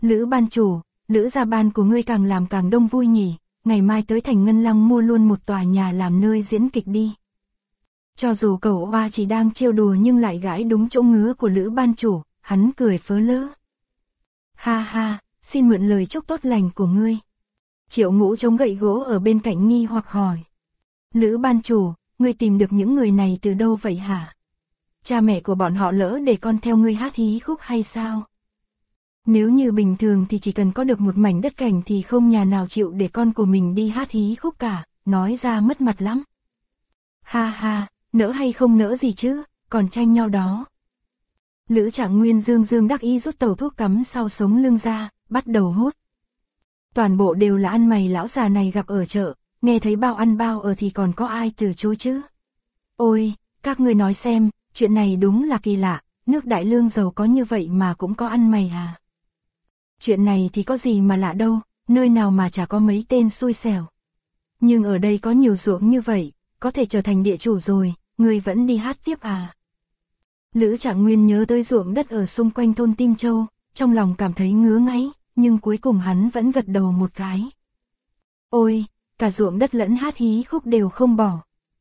Lữ ban chủ, Lữ gia ban của ngươi càng làm càng đông vui nhỉ, ngày mai tới thành Ngân Lăng mua luôn một tòa nhà làm nơi diễn kịch đi. Cho dù Cẩu Oa chỉ đang trêu đùa nhưng lại gãi đúng chỗ ngứa của Lữ ban chủ, hắn cười phớ lỡ. Ha ha, xin mượn lời chúc tốt lành của ngươi. Triệu Ngũ chống gậy gỗ ở bên cạnh nghi hoặc hỏi. Lữ ban chủ, ngươi tìm được những người này từ đâu vậy hả? Cha mẹ của bọn họ lỡ để con theo ngươi hát hí khúc hay sao? Nếu như bình thường thì chỉ cần có được một mảnh đất cảnh thì không nhà nào chịu để con của mình đi hát hí khúc cả, nói ra mất mặt lắm. Ha ha, nỡ hay không nỡ gì chứ, còn tranh nhau đó. Lữ Trạng Nguyên dương dương đắc ý rút tàu thuốc cắm sau sống lưng ra, bắt đầu hút. Toàn bộ đều là ăn mày lão già này gặp ở chợ, nghe thấy bao ăn bao ở thì còn có ai từ chối chứ. Ôi, các ngươi nói xem, chuyện này đúng là kỳ lạ, nước Đại Lương giàu có như vậy mà cũng có ăn mày à. Chuyện này thì có gì mà lạ đâu, nơi nào mà chả có mấy tên xui xẻo. Nhưng ở đây có nhiều ruộng như vậy, có thể trở thành địa chủ rồi, ngươi vẫn đi hát tiếp à. Lữ Trạng Nguyên nhớ tới ruộng đất ở xung quanh thôn Tim Châu, trong lòng cảm thấy ngứa ngáy, nhưng cuối cùng hắn vẫn gật đầu một cái. Ôi, cả ruộng đất lẫn hát hí khúc đều không bỏ.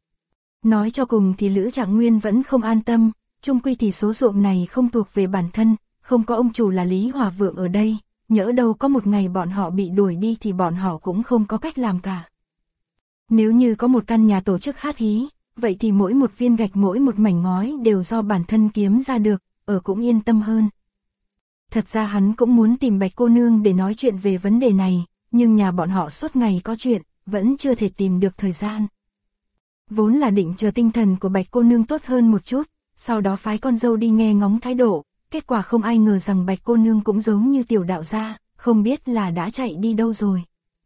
Nói cho cùng thì Lữ Trạng Nguyên vẫn không an tâm, chung quy thì số ruộng này không thuộc về bản thân, không có ông chủ là Lý Hòa Vượng ở đây, nhỡ đâu có một ngày bọn họ bị đuổi đi thì bọn họ cũng không có cách làm cả. Nếu như có một căn nhà tổ chức hát hí, vậy thì mỗi một viên gạch mỗi một mảnh ngói đều do bản thân kiếm ra được, ở cũng yên tâm hơn. Thật ra hắn cũng muốn tìm Bạch cô nương để nói chuyện về vấn đề này, nhưng nhà bọn họ suốt ngày có chuyện, vẫn chưa thể tìm được thời gian. Vốn là định chờ tinh thần của Bạch cô nương tốt hơn một chút, sau đó phái con dâu đi nghe ngóng thái độ, kết quả không ai ngờ rằng Bạch cô nương cũng giống như tiểu đạo gia, không biết là đã chạy đi đâu rồi.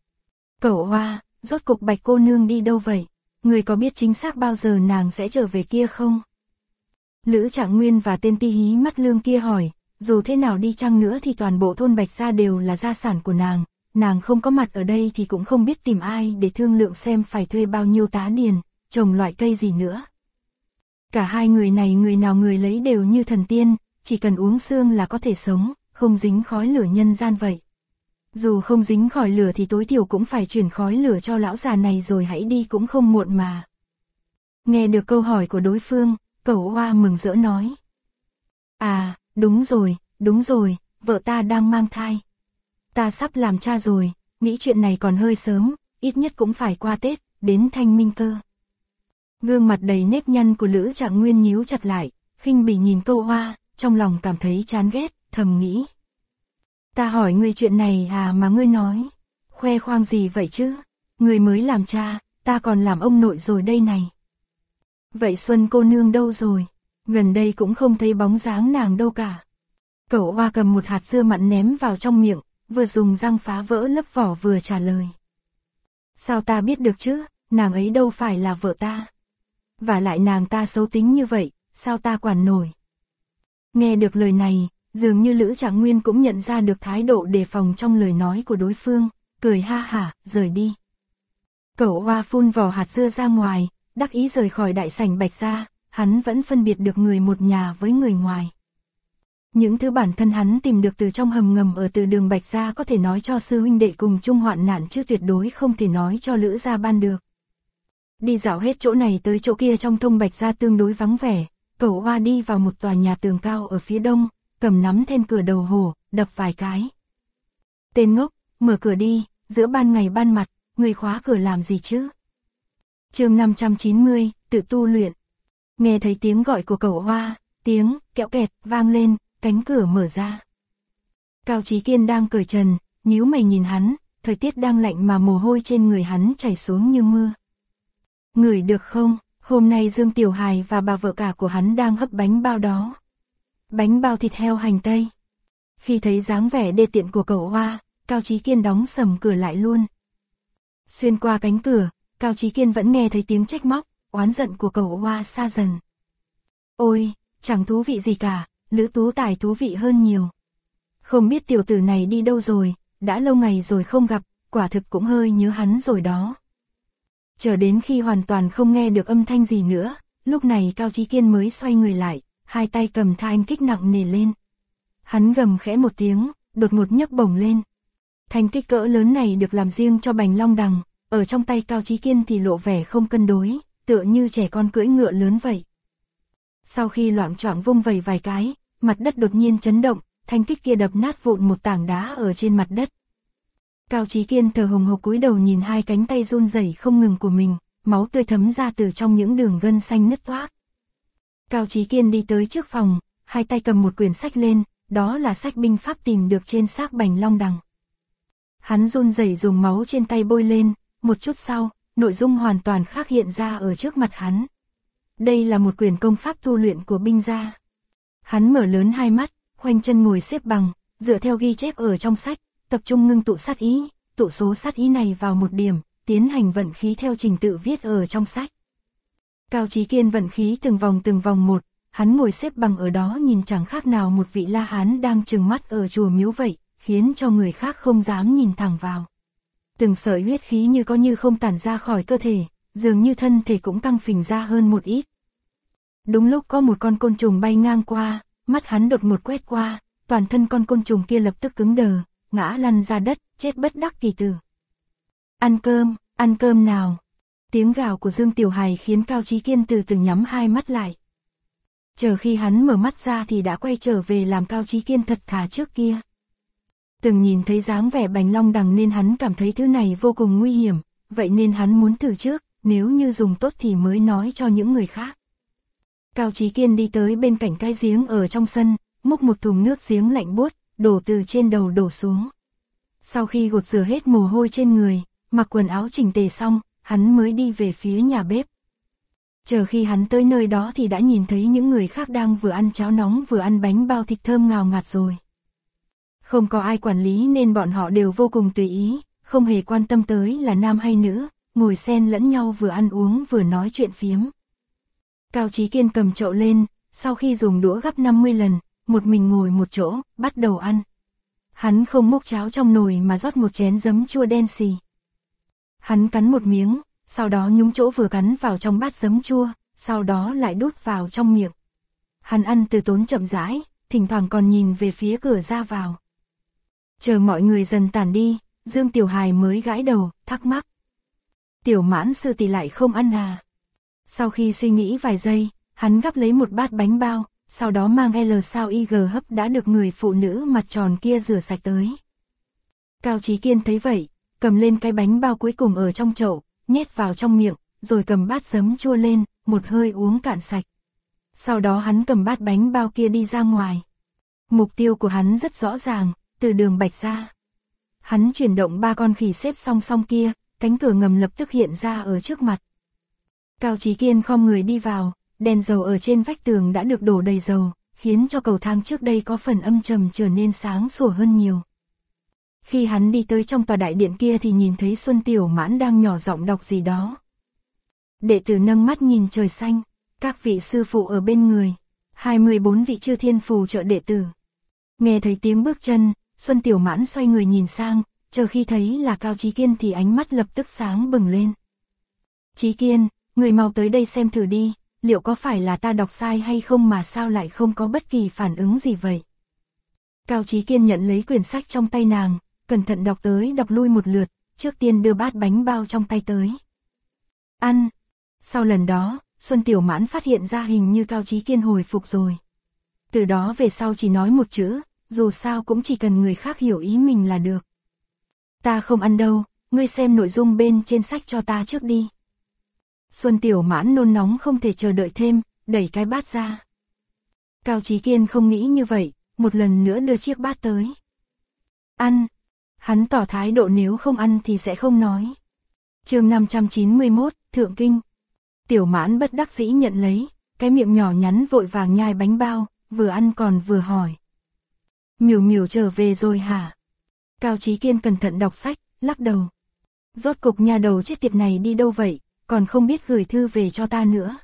Cẩu Oa, rốt cục Bạch cô nương đi đâu vậy? Người có biết chính xác bao giờ nàng sẽ trở về kia không? Lữ Trạng Nguyên và tên ti hí mắt lương kia hỏi, dù thế nào đi chăng nữa thì toàn bộ thôn Bạch gia đều là gia sản của nàng không có mặt ở đây thì cũng không biết tìm ai để thương lượng xem phải thuê bao nhiêu tá điền, trồng loại cây gì nữa. Cả hai người này người nào người lấy đều như thần tiên, chỉ cần uống xương là có thể sống, không dính khói lửa nhân gian vậy. Dù không dính khỏi lửa thì tối thiểu cũng phải chuyển khói lửa cho lão già này rồi hãy đi cũng không muộn mà. Nghe được câu hỏi của đối phương, Cẩu Oa mừng rỡ nói. À, đúng rồi, vợ ta đang mang thai. Ta sắp làm cha rồi, nghĩ chuyện này còn hơi sớm, ít nhất cũng phải qua Tết, đến Thanh Minh cơ. Gương mặt đầy nếp nhăn của Lữ Trạng Nguyên nhíu chặt lại, khinh bỉ nhìn Cẩu Oa, trong lòng cảm thấy chán ghét, thầm nghĩ. Ta hỏi ngươi chuyện này à mà ngươi nói, khoe khoang gì vậy chứ, ngươi mới làm cha, ta còn làm ông nội rồi đây này. Vậy Xuân cô nương đâu rồi, gần đây cũng không thấy bóng dáng nàng đâu cả. Cẩu Oa cầm một hạt dưa mặn ném vào trong miệng, vừa dùng răng phá vỡ lớp vỏ vừa trả lời. Sao ta biết được chứ, nàng ấy đâu phải là vợ ta. Và lại nàng ta xấu tính như vậy, sao ta quản nổi. Nghe được lời này, dường như Lữ Trạng Nguyên cũng nhận ra được thái độ đề phòng trong lời nói của đối phương, cười ha hả, rời đi. Cẩu Oa phun vỏ hạt dưa ra ngoài, đắc ý rời khỏi đại sảnh Bạch gia, hắn vẫn phân biệt được người một nhà với người ngoài. Những thứ bản thân hắn tìm được từ trong hầm ngầm ở từ đường Bạch gia có thể nói cho sư huynh đệ cùng chung hoạn nạn chứ tuyệt đối không thể nói cho Lữ gia ban được. Đi dạo hết chỗ này tới chỗ kia trong thôn Bạch gia tương đối vắng vẻ, Cẩu Oa đi vào một tòa nhà tường cao ở phía đông, cầm nắm then cửa đầu hổ, đập vài cái. Tên ngốc, mở cửa đi, giữa ban ngày ban mặt, người khóa cửa làm gì chứ? Chương 590, tự tu luyện. Nghe thấy tiếng gọi của Cẩu Oa, tiếng kẽo kẹt vang lên, cánh cửa mở ra. Cao Chí Kiên đang cởi trần, nhíu mày nhìn hắn, thời tiết đang lạnh mà mồ hôi trên người hắn chảy xuống như mưa. Ngửi được không, hôm nay Dương Tiểu Hài và bà vợ cả của hắn đang hấp bánh bao đó. Bánh bao thịt heo hành tây. Khi thấy dáng vẻ đê tiện của Cẩu Oa, Cao Chí Kiên đóng sầm cửa lại luôn. Xuyên qua cánh cửa, Cao Chí Kiên vẫn nghe thấy tiếng trách móc, oán giận của Cẩu Oa xa dần. Ôi, chẳng thú vị gì cả, Lữ Tú Tài thú vị hơn nhiều. Không biết tiểu tử này đi đâu rồi, đã lâu ngày rồi không gặp, quả thực cũng hơi nhớ hắn rồi đó. Chờ đến khi hoàn toàn không nghe được âm thanh gì nữa, lúc này Cao Chí Kiên mới xoay người lại, hai tay cầm thanh kích nặng nề lên. Hắn gầm khẽ một tiếng, đột ngột nhấc bổng lên. Thành kích cỡ lớn này được làm riêng cho Bành Long Đằng, ở trong tay Cao Chí Kiên thì lộ vẻ không cân đối, tựa như trẻ con cưỡi ngựa lớn vậy. Sau khi loạng choạng vung vẩy vài cái, mặt đất đột nhiên chấn động, thanh kích kia đập nát vụn một tảng đá ở trên mặt đất. Cao Chí Kiên thở hồng hộc cúi đầu nhìn hai cánh tay run rẩy không ngừng của mình, máu tươi thấm ra từ trong những đường gân xanh nứt toác. Cao Chí Kiên đi tới trước phòng, hai tay cầm một quyển sách lên, đó là sách binh pháp tìm được trên xác Bành Long Đằng. Hắn run rẩy dùng máu trên tay bôi lên, một chút sau, nội dung hoàn toàn khác hiện ra ở trước mặt hắn. Đây là một quyển công pháp tu luyện của binh gia. Hắn mở lớn hai mắt, khoanh chân ngồi xếp bằng, dựa theo ghi chép ở trong sách, tập trung ngưng tụ sát ý, tụ số sát ý này vào một điểm, tiến hành vận khí theo trình tự viết ở trong sách. Cao Chí Kiên vận khí từng vòng một, hắn ngồi xếp bằng ở đó nhìn chẳng khác nào một vị La Hán đang trừng mắt ở chùa miếu vậy, khiến cho người khác không dám nhìn thẳng vào. Từng sợi huyết khí như có như không tản ra khỏi cơ thể, dường như thân thể cũng căng phình ra hơn một ít. Đúng lúc có một con côn trùng bay ngang qua, mắt hắn đột ngột quét qua, toàn thân con côn trùng kia lập tức cứng đờ, ngã lăn ra đất, chết bất đắc kỳ tử. Ăn cơm nào. Tiếng gào của Dương Tiểu Hài khiến Cao Chí Kiên từ từ nhắm hai mắt lại. Chờ khi hắn mở mắt ra thì đã quay trở về làm Cao Chí Kiên thật thà trước kia. Từng nhìn thấy dáng vẻ Bành Long Đằng nên hắn cảm thấy thứ này vô cùng nguy hiểm, vậy nên hắn muốn thử trước, nếu như dùng tốt thì mới nói cho những người khác. Cao Chí Kiên đi tới bên cạnh cái giếng ở trong sân, múc một thùng nước giếng lạnh buốt, đổ từ trên đầu đổ xuống. Sau khi gột rửa hết mồ hôi trên người, mặc quần áo chỉnh tề xong, hắn mới đi về phía nhà bếp. Chờ khi hắn tới nơi đó thì đã nhìn thấy những người khác đang vừa ăn cháo nóng vừa ăn bánh bao thịt thơm ngào ngạt rồi. Không có ai quản lý nên bọn họ đều vô cùng tùy ý, không hề quan tâm tới là nam hay nữ, ngồi xen lẫn nhau vừa ăn uống vừa nói chuyện phiếm. Cao Chí Kiên cầm chậu lên, sau khi dùng đũa gắp 50 lần, một mình ngồi một chỗ, bắt đầu ăn. Hắn không múc cháo trong nồi mà rót một chén giấm chua đen xì. Hắn cắn một miếng, sau đó nhúng chỗ vừa cắn vào trong bát giấm chua, sau đó lại đút vào trong miệng. Hắn ăn từ tốn chậm rãi, thỉnh thoảng còn nhìn về phía cửa ra vào. Chờ mọi người dần tản đi, Dương Tiểu Hài mới gãi đầu, thắc mắc. Tiểu Mãn sư tỷ lại không ăn à? Sau khi suy nghĩ vài giây, hắn gắp lấy một bát bánh bao, sau đó mang L sao IG hấp đã được người phụ nữ mặt tròn kia rửa sạch tới. Cao Chí Kiên thấy vậy, cầm lên cái bánh bao cuối cùng ở trong chậu, nhét vào trong miệng, rồi cầm bát giấm chua lên, một hơi uống cạn sạch. Sau đó hắn cầm bát bánh bao kia đi ra ngoài. Mục tiêu của hắn rất rõ ràng, từ đường Bạch ra. Hắn chuyển động ba con khỉ xếp song song kia, cánh cửa ngầm lập tức hiện ra ở trước mặt. Cao Chí Kiên khom người đi vào, đèn dầu ở trên vách tường đã được đổ đầy dầu, khiến cho cầu thang trước đây có phần âm trầm trở nên sáng sủa hơn nhiều. Khi hắn đi tới trong tòa đại điện kia thì nhìn thấy Xuân Tiểu Mãn đang nhỏ giọng đọc gì đó. Đệ tử nâng mắt nhìn trời xanh, các vị sư phụ ở bên người, 24 vị chư thiên phù trợ đệ tử. Nghe thấy tiếng bước chân, Xuân Tiểu Mãn xoay người nhìn sang, chờ khi thấy là Cao Chí Kiên thì ánh mắt lập tức sáng bừng lên. Chí Kiên, người mau tới đây xem thử đi, liệu có phải là ta đọc sai hay không mà sao lại không có bất kỳ phản ứng gì vậy? Cao Chí Kiên nhận lấy quyển sách trong tay nàng, cẩn thận đọc tới đọc lui một lượt, trước tiên đưa bát bánh bao trong tay tới. Ăn. Sau lần đó, Xuân Tiểu Mãn phát hiện ra hình như Cao Chí Kiên hồi phục rồi. Từ đó về sau chỉ nói một chữ, dù sao cũng chỉ cần người khác hiểu ý mình là được. Ta không ăn đâu, ngươi xem nội dung bên trên sách cho ta trước đi. Xuân Tiểu Mãn nôn nóng không thể chờ đợi thêm, đẩy cái bát ra. Cao Chí Kiên không nghĩ như vậy, một lần nữa đưa chiếc bát tới. Ăn. Hắn tỏ thái độ nếu không ăn thì sẽ không nói. Chương 591, Thượng Kinh. Tiểu Mãn bất đắc dĩ nhận lấy, cái miệng nhỏ nhắn vội vàng nhai bánh bao, vừa ăn còn vừa hỏi. Miểu Miểu trở về rồi hả? Cao Chí Kiên cẩn thận đọc sách, lắc đầu. Rốt cục nhà đầu chết tiệt này đi đâu vậy, còn không biết gửi thư về cho ta nữa.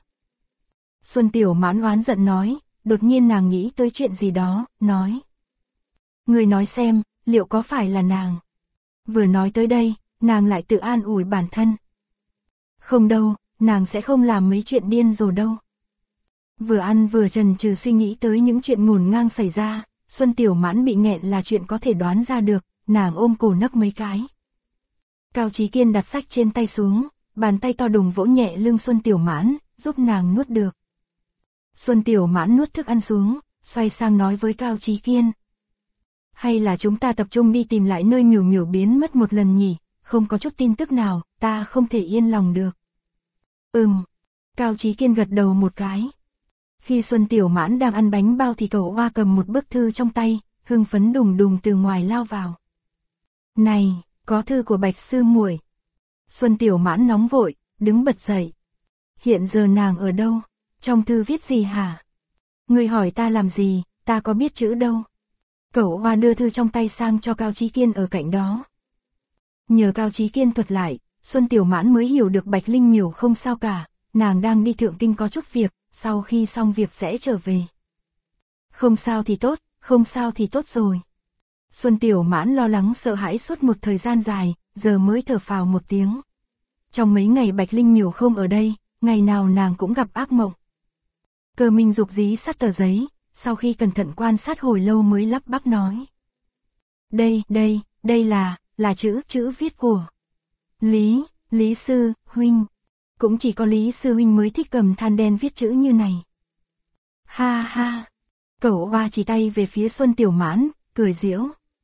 Xuân Tiểu Mãn oán giận nói, đột nhiên nàng nghĩ tới chuyện gì đó, nói. Người nói xem, liệu có phải là nàng? Vừa nói tới đây, nàng lại tự an ủi bản thân. Không đâu, nàng sẽ không làm mấy chuyện điên rồ đâu. Vừa ăn vừa chần chừ suy nghĩ tới những chuyện ngổn ngang xảy ra, Xuân Tiểu Mãn bị nghẹn là chuyện có thể đoán ra được, nàng ôm cổ nấc mấy cái. Cao Chí Kiên đặt sách trên tay xuống, bàn tay to đùng vỗ nhẹ lưng Xuân Tiểu Mãn, giúp nàng nuốt được. Xuân Tiểu Mãn nuốt thức ăn xuống, xoay sang nói với Cao Chí Kiên. Hay là chúng ta tập trung đi tìm lại nơi Miểu Miểu biến mất một lần nhỉ, không có chút tin tức nào, ta không thể yên lòng được. Cao Chí Kiên gật đầu một cái. Khi Xuân Tiểu Mãn đang ăn bánh bao thì cậu Hoa cầm một bức thư trong tay, hưng phấn đùng đùng từ ngoài lao vào. Này, có thư của Bạch sư muội. Xuân Tiểu Mãn nóng vội, đứng bật dậy. Hiện giờ nàng ở đâu? Trong thư viết gì hả? Người hỏi ta làm gì, ta có biết chữ đâu. Cậu Hoa đưa thư trong tay sang cho Cao Chí Kiên ở cạnh đó. Nhờ Cao Chí Kiên thuật lại, Xuân Tiểu Mãn mới hiểu được Bạch Linh Miểu không sao cả, nàng đang đi Thượng Kinh có chút việc, sau khi xong việc sẽ trở về. Không sao thì tốt, không sao thì tốt rồi. Xuân Tiểu Mãn lo lắng sợ hãi suốt một thời gian dài, giờ mới thở phào một tiếng. Trong mấy ngày Bạch Linh Miểu không ở đây, ngày nào nàng cũng gặp ác mộng. Cơ Minh Dục dí sát tờ giấy, sau khi cẩn thận quan sát hồi lâu mới lắp bắp nói. Đây là chữ viết của Lý Sư Huynh. Cũng chỉ có Lý Sư Huynh mới thích cầm than đen viết chữ như này. Ha ha. Cẩu Hoa chỉ tay về phía Xuân Tiểu Mãn, cười giễu.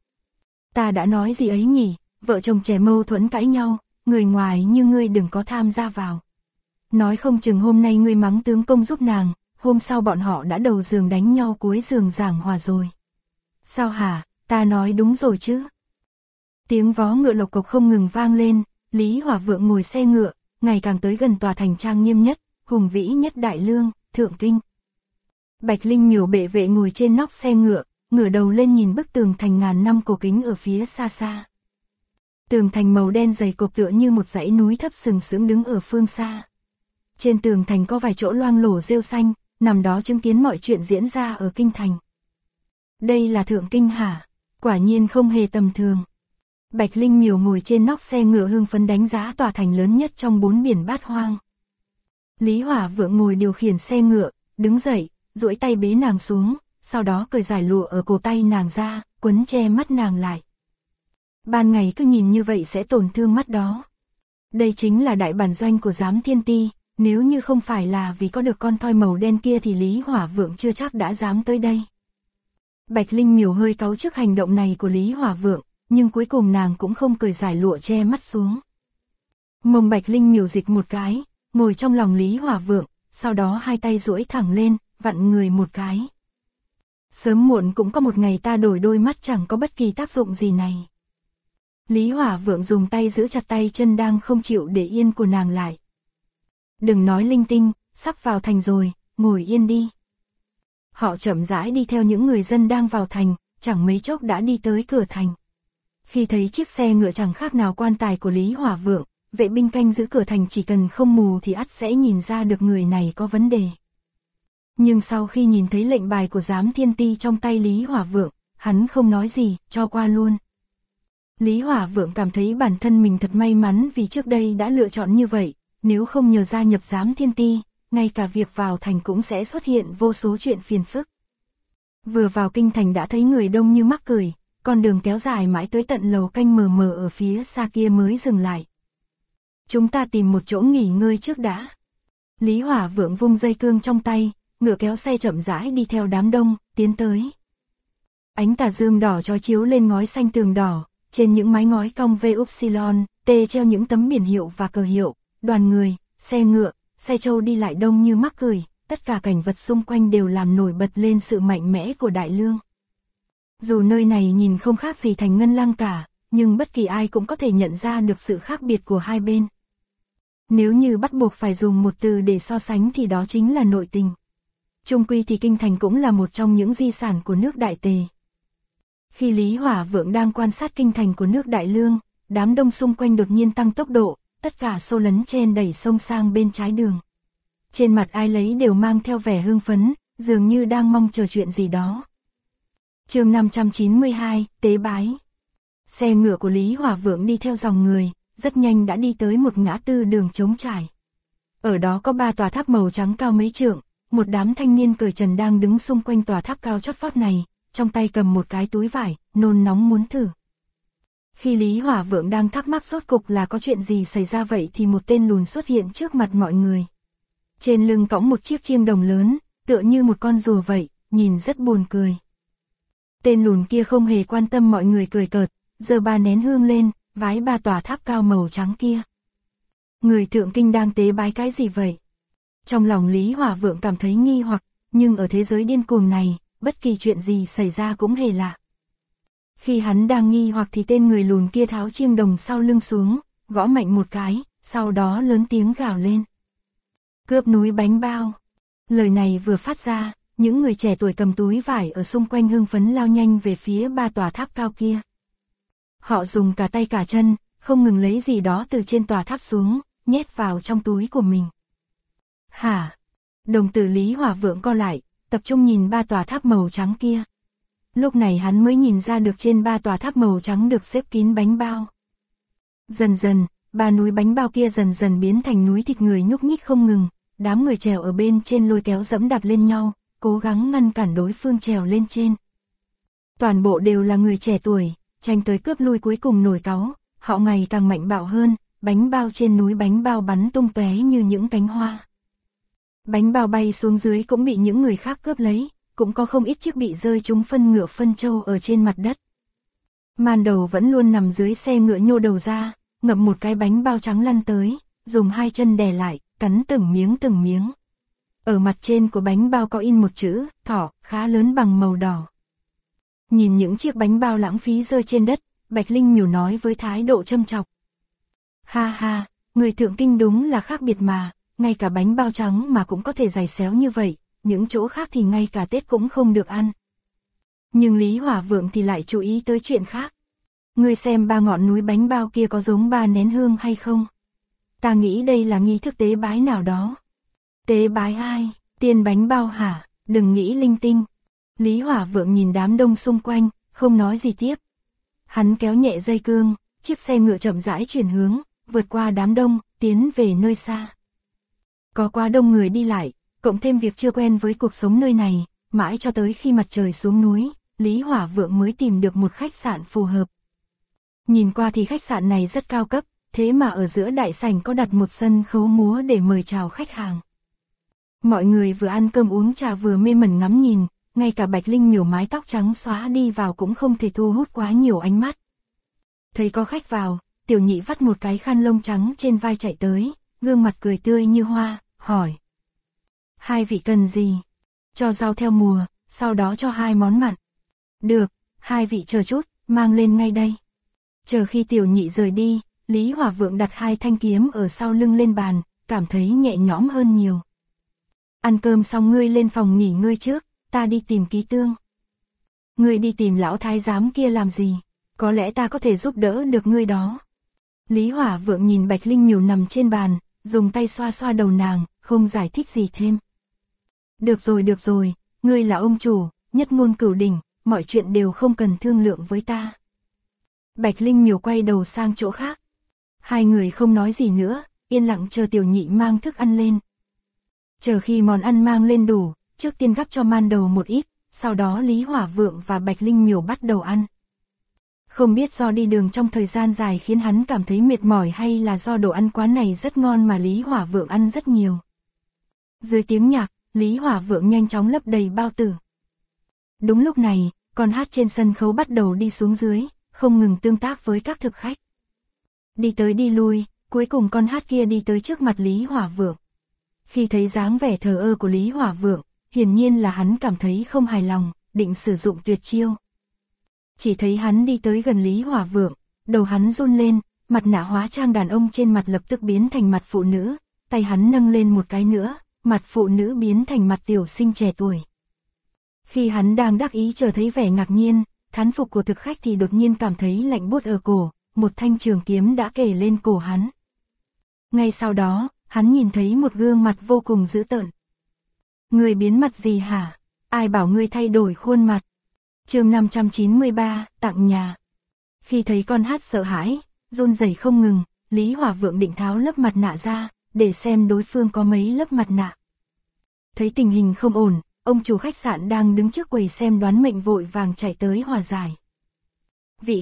Ta đã nói gì ấy nhỉ, vợ chồng trẻ mâu thuẫn cãi nhau, người ngoài như ngươi đừng có tham gia vào. Nói không chừng hôm nay ngươi mắng tướng công giúp nàng, hôm sau bọn họ đã đầu giường đánh nhau cuối giường giảng hòa rồi. Sao hả, ta nói đúng rồi chứ. Tiếng vó ngựa lộc cộc không ngừng vang lên, Lý Hỏa Vượng ngồi xe ngựa, ngày càng tới gần tòa thành trang nghiêm nhất, hùng vĩ nhất Đại Lương, Thượng Kinh. Bạch Linh Miểu bệ vệ ngồi trên nóc xe ngựa, ngửa đầu lên nhìn bức tường thành ngàn năm cổ kính ở phía xa xa. Tường thành màu đen dày cộp tựa như một dãy núi thấp sừng sững đứng ở phương xa. Trên tường thành có vài chỗ loang lổ rêu xanh, nằm đó chứng kiến mọi chuyện diễn ra ở kinh thành. Đây là Thượng Kinh hả? Quả nhiên không hề tầm thường. Bạch Linh Miểu ngồi trên nóc xe ngựa hưng phấn đánh giá tòa thành lớn nhất trong 4 biển bát hoang. Lý Hỏa Vượng ngồi điều khiển xe ngựa, đứng dậy, duỗi tay bế nàng xuống, sau đó cởi giải lụa ở cổ tay nàng ra, quấn che mắt nàng lại. Ban ngày cứ nhìn như vậy sẽ tổn thương mắt đó. Đây chính là đại bản doanh của Giám Thiên Ti, nếu như không phải là vì có được con thoi màu đen kia thì Lý Hỏa Vượng chưa chắc đã dám tới đây. Bạch Linh Miểu hơi cáu trước hành động này của Lý Hỏa Vượng, nhưng cuối cùng nàng cũng không cởi giải lụa che mắt xuống. Mông Bạch Linh Miểu dịch một cái, ngồi trong lòng Lý Hỏa Vượng, sau đó hai tay duỗi thẳng lên, vặn người một cái. Sớm muộn cũng có một ngày ta đổi đôi mắt chẳng có bất kỳ tác dụng gì này. Lý Hỏa Vượng dùng tay giữ chặt tay chân đang không chịu để yên của nàng lại. Đừng nói linh tinh, sắp vào thành rồi, ngồi yên đi. Họ chậm rãi đi theo những người dân đang vào thành, chẳng mấy chốc đã đi tới cửa thành. Khi thấy chiếc xe ngựa chẳng khác nào quan tài của Lý Hỏa Vượng, vệ binh canh giữ cửa thành chỉ cần không mù thì ắt sẽ nhìn ra được người này có vấn đề. Nhưng sau khi nhìn thấy lệnh bài của Giám Thiên Ti trong tay Lý Hỏa Vượng, hắn không nói gì, cho qua luôn. Lý Hỏa Vượng cảm thấy bản thân mình thật may mắn vì trước đây đã lựa chọn như vậy, nếu không nhờ gia nhập Giám Thiên Ti, ngay cả việc vào thành cũng sẽ xuất hiện vô số chuyện phiền phức. Vừa vào kinh thành đã thấy người đông như mắc cười, con đường kéo dài mãi tới tận lầu canh mờ mờ ở phía xa kia mới dừng lại. Chúng ta tìm một chỗ nghỉ ngơi trước đã. Lý Hỏa Vượng vung dây cương trong tay, ngựa kéo xe chậm rãi đi theo đám đông, tiến tới. Ánh tà dương đỏ chói chiếu lên ngói xanh tường đỏ, trên những mái ngói cong VY, T treo những tấm biển hiệu và cờ hiệu, đoàn người, xe ngựa, xe trâu đi lại đông như mắc cười, tất cả cảnh vật xung quanh đều làm nổi bật lên sự mạnh mẽ của Đại Lương. Dù nơi này nhìn không khác gì thành Ngân Lăng cả, nhưng bất kỳ ai cũng có thể nhận ra được sự khác biệt của hai bên. Nếu như bắt buộc phải dùng một từ để so sánh thì đó chính là nội tình. Chung quy thì kinh thành cũng là một trong những di sản của nước Đại Tề. Khi Lý Hỏa Vượng đang quan sát kinh thành của nước Đại Lương, đám đông xung quanh đột nhiên tăng tốc độ, tất cả xô lấn chen đẩy xông sang bên trái đường. Trên mặt ai lấy đều mang theo vẻ hưng phấn, dường như đang mong chờ chuyện gì đó. Chương 592, tế bái. Xe ngựa của Lý Hỏa Vượng đi theo dòng người, rất nhanh đã đi tới một ngã tư đường trống trải. Ở đó có 3 tòa tháp màu trắng cao mấy trượng, một đám thanh niên cởi trần đang đứng xung quanh tòa tháp cao chót vót này, trong tay cầm một cái túi vải, nôn nóng muốn thử. Khi Lý Hỏa Vượng đang thắc mắc rốt cục là có chuyện gì xảy ra vậy thì một tên lùn xuất hiện trước mặt mọi người. Trên lưng cõng một chiếc chiêng đồng lớn, tựa như một con rùa vậy, nhìn rất buồn cười. Tên lùn kia không hề quan tâm mọi người cười cợt, giơ 3 nén hương lên, vái 3 tòa tháp cao màu trắng kia. Người thượng kinh đang tế bái cái gì vậy? Trong lòng Lý Hỏa Vượng cảm thấy nghi hoặc, nhưng ở thế giới điên cuồng này, bất kỳ chuyện gì xảy ra cũng hề lạ. Khi hắn đang nghi hoặc thì tên người lùn kia tháo chiêng đồng sau lưng xuống, gõ mạnh một cái, sau đó lớn tiếng gào lên. Cướp núi bánh bao. Lời này vừa phát ra, những người trẻ tuổi cầm túi vải ở xung quanh hưng phấn lao nhanh về phía 3 tòa tháp cao kia. Họ dùng cả tay cả chân, không ngừng lấy gì đó từ trên tòa tháp xuống, nhét vào trong túi của mình. Hả? Đồng tử Lý Hỏa Vượng co lại, tập trung nhìn 3 tòa tháp màu trắng kia. Lúc này hắn mới nhìn ra được trên 3 tòa tháp màu trắng được xếp kín bánh bao. Dần dần, 3 núi bánh bao kia dần dần biến thành núi thịt người nhúc nhích không ngừng, đám người trèo ở bên trên lôi kéo dẫm đạp lên nhau, cố gắng ngăn cản đối phương trèo lên trên. Toàn bộ đều là người trẻ tuổi, tranh tới cướp lui cuối cùng nổi cáu, họ ngày càng mạnh bạo hơn, bánh bao trên núi bánh bao bắn tung tóe như những cánh hoa. Bánh bao bay xuống dưới cũng bị những người khác cướp lấy, cũng có không ít chiếc bị rơi trúng phân ngựa phân trâu ở trên mặt đất. Màn Đầu vẫn luôn nằm dưới xe ngựa nhô đầu ra, ngậm một cái bánh bao trắng lăn tới, dùng 2 chân đè lại, cắn từng miếng từng miếng. Ở mặt trên của bánh bao có in một chữ, thỏ, khá lớn bằng màu đỏ. Nhìn những chiếc bánh bao lãng phí rơi trên đất, Bạch Linh Miểu nói với thái độ châm chọc. Ha ha, người thượng kinh đúng là khác biệt mà, ngay cả bánh bao trắng mà cũng có thể giày xéo như vậy, những chỗ khác thì ngay cả Tết cũng không được ăn. Nhưng Lý Hỏa Vượng thì lại chú ý tới chuyện khác. Ngươi xem 3 ngọn núi bánh bao kia có giống 3 nén hương hay không? Ta nghĩ đây là nghi thức tế bái nào đó. Tế bái ai? Tiên bánh bao hả? Đừng nghĩ linh tinh. Lý Hỏa Vượng nhìn đám đông xung quanh, không nói gì tiếp. Hắn kéo nhẹ dây cương, chiếc xe ngựa chậm rãi chuyển hướng, vượt qua đám đông, tiến về nơi xa. Có quá đông người đi lại, cộng thêm việc chưa quen với cuộc sống nơi này, mãi cho tới khi mặt trời xuống núi, Lý Hỏa Vượng mới tìm được một khách sạn phù hợp. Nhìn qua thì khách sạn này rất cao cấp, thế mà ở giữa đại sảnh có đặt một sân khấu múa để mời chào khách hàng. Mọi người vừa ăn cơm uống trà vừa mê mẩn ngắm nhìn, ngay cả Bạch Linh Miểu mái tóc trắng xóa đi vào cũng không thể thu hút quá nhiều ánh mắt. Thấy có khách vào, Tiểu Nhị vắt một cái khăn lông trắng trên vai chạy tới, gương mặt cười tươi như hoa, hỏi. 2 vị cần gì? Cho rau theo mùa, sau đó cho 2 món mặn. Được, 2 vị chờ chút, mang lên ngay đây. Chờ khi Tiểu Nhị rời đi, Lý Hỏa Vượng đặt 2 thanh kiếm ở sau lưng lên bàn, cảm thấy nhẹ nhõm hơn nhiều. Ăn cơm xong ngươi lên phòng nghỉ ngơi trước, ta đi tìm Ký Tương. Ngươi đi tìm lão thái giám kia làm gì? Có lẽ ta có thể giúp đỡ được ngươi đó. Lý Hỏa Vượng nhìn Bạch Linh Miểu nằm trên bàn, dùng tay xoa xoa đầu nàng, không giải thích gì thêm. Được rồi, ngươi là ông chủ, nhất ngôn cửu đỉnh, mọi chuyện đều không cần thương lượng với ta. Bạch Linh Miểu quay đầu sang chỗ khác. 2 người không nói gì nữa, yên lặng chờ Tiểu Nhị mang thức ăn lên. Chờ khi món ăn mang lên đủ, trước tiên gắp cho Man Đầu một ít, sau đó Lý Hỏa Vượng và Bạch Linh Miểu bắt đầu ăn. Không biết do đi đường trong thời gian dài khiến hắn cảm thấy mệt mỏi hay là do đồ ăn quán này rất ngon mà Lý Hỏa Vượng ăn rất nhiều. Dưới tiếng nhạc, Lý Hỏa Vượng nhanh chóng lấp đầy bao tử. Đúng lúc này, con hát trên sân khấu bắt đầu đi xuống dưới, không ngừng tương tác với các thực khách. Đi tới đi lui, cuối cùng con hát kia đi tới trước mặt Lý Hỏa Vượng. Khi thấy dáng vẻ thờ ơ của Lý Hỏa Vượng, hiển nhiên là hắn cảm thấy không hài lòng, định sử dụng tuyệt chiêu. Chỉ thấy hắn đi tới gần Lý Hỏa Vượng, đầu hắn run lên, mặt nạ hóa trang đàn ông trên mặt lập tức biến thành mặt phụ nữ, tay hắn nâng lên một cái nữa, mặt phụ nữ biến thành mặt tiểu sinh trẻ tuổi. Khi hắn đang đắc ý chờ thấy vẻ ngạc nhiên, thán phục của thực khách thì đột nhiên cảm thấy lạnh buốt ở cổ, một thanh trường kiếm đã kề lên cổ hắn. Ngay sau đó, hắn nhìn thấy một gương mặt vô cùng dữ tợn. Ngươi biến mặt gì hả? Ai bảo ngươi thay đổi khuôn mặt? Chương 593, tặng nhà. Khi thấy con hát sợ hãi, run rẩy không ngừng, Lý Hỏa Vượng định tháo lớp mặt nạ ra, để xem đối phương có mấy lớp mặt nạ. Thấy tình hình không ổn, ông chủ khách sạn đang đứng trước quầy xem đoán mệnh vội vàng chạy tới hòa giải. Vị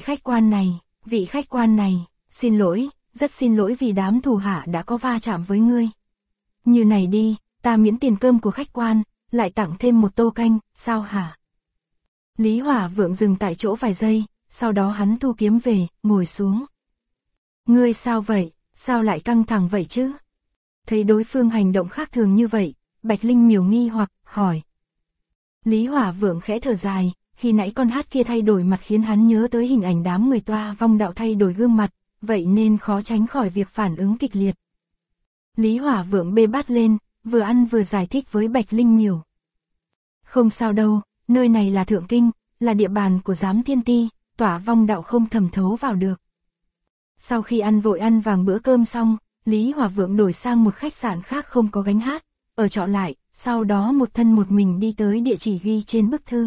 khách quan này, xin lỗi, rất xin lỗi vì đám thủ hạ đã có va chạm với ngươi. Như này đi, ta miễn tiền cơm của khách quan, lại tặng thêm một tô canh, sao hả? Lý Hỏa Vượng dừng tại chỗ vài giây, sau đó hắn thu kiếm về, ngồi xuống. Ngươi sao vậy, sao lại căng thẳng vậy chứ? Thấy đối phương hành động khác thường như vậy, Bạch Linh Miểu nghi hoặc, hỏi. Lý Hỏa Vượng khẽ thở dài, khi nãy con hát kia thay đổi mặt khiến hắn nhớ tới hình ảnh đám người toa vong đạo thay đổi gương mặt, vậy nên khó tránh khỏi việc phản ứng kịch liệt. Lý Hỏa Vượng bê bát lên, vừa ăn vừa giải thích với Bạch Linh Miểu. Không sao đâu, nơi này là Thượng Kinh, là địa bàn của Giám Thiên Ti, tỏa vong đạo không thẩm thấu vào được. Sau khi ăn vội ăn vàng bữa cơm xong, Lý Hỏa Vượng đổi sang một khách sạn khác không có gánh hát, ở trọ lại, sau đó một thân một mình đi tới địa chỉ ghi trên bức thư.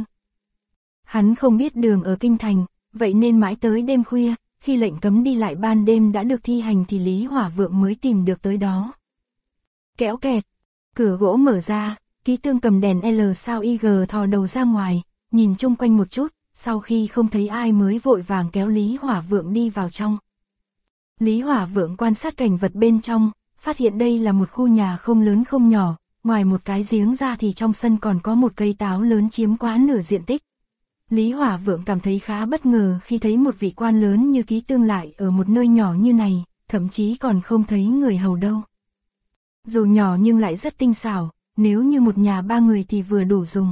Hắn không biết đường ở Kinh Thành, vậy nên mãi tới đêm khuya, khi lệnh cấm đi lại ban đêm đã được thi hành thì Lý Hỏa Vượng mới tìm được tới đó. Kéo kẹt, cửa gỗ mở ra, Ký Tương cầm đèn L sao IG thò đầu ra ngoài, nhìn chung quanh một chút, sau khi không thấy ai mới vội vàng kéo Lý Hỏa Vượng đi vào trong. Lý Hỏa Vượng quan sát cảnh vật bên trong, phát hiện đây là một khu nhà không lớn không nhỏ, ngoài một cái giếng ra thì trong sân còn có một cây táo lớn chiếm quá nửa diện tích. Lý Hỏa Vượng cảm thấy khá bất ngờ khi thấy một vị quan lớn như Ký Tương lại ở một nơi nhỏ như này, thậm chí còn không thấy người hầu đâu. Dù nhỏ nhưng lại rất tinh xảo, nếu như một nhà 3 người thì vừa đủ dùng.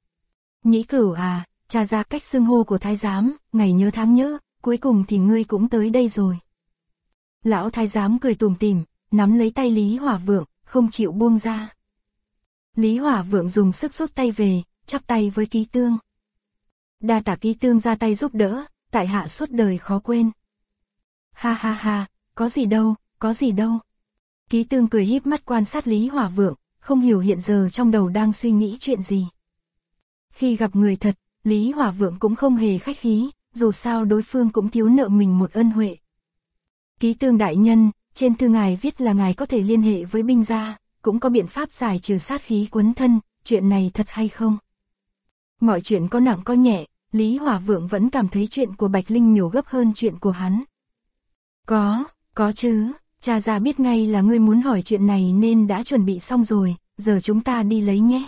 Nhĩ Cửu à, tra ra cách xưng hô của thái giám, ngày nhớ tháng nhớ, cuối cùng thì ngươi cũng tới đây rồi. Lão thái giám cười tủm tỉm, nắm lấy tay Lý Hỏa Vượng, không chịu buông ra. Lý Hỏa Vượng dùng sức rút tay về, chắp tay với Ký Tương. Đa tạ Ký Tương ra tay giúp đỡ, tại hạ suốt đời khó quên. Ha ha ha, có gì đâu, có gì đâu. Ký Tương cười híp mắt quan sát Lý Hỏa Vượng, không hiểu hiện giờ trong đầu đang suy nghĩ chuyện gì. Khi gặp người thật, Lý Hỏa Vượng cũng không hề khách khí, dù sao đối phương cũng thiếu nợ mình một ân huệ. Ký Tương đại nhân, trên thư ngài viết là ngài có thể liên hệ với binh gia, cũng có biện pháp giải trừ sát khí quấn thân, chuyện này thật hay không? Mọi chuyện có nặng có nhẹ, Lý Hỏa Vượng vẫn cảm thấy chuyện của Bạch Linh Miểu gấp hơn chuyện của hắn. Có chứ, cha già biết ngay là ngươi muốn hỏi chuyện này nên đã chuẩn bị xong rồi, giờ chúng ta đi lấy nhé.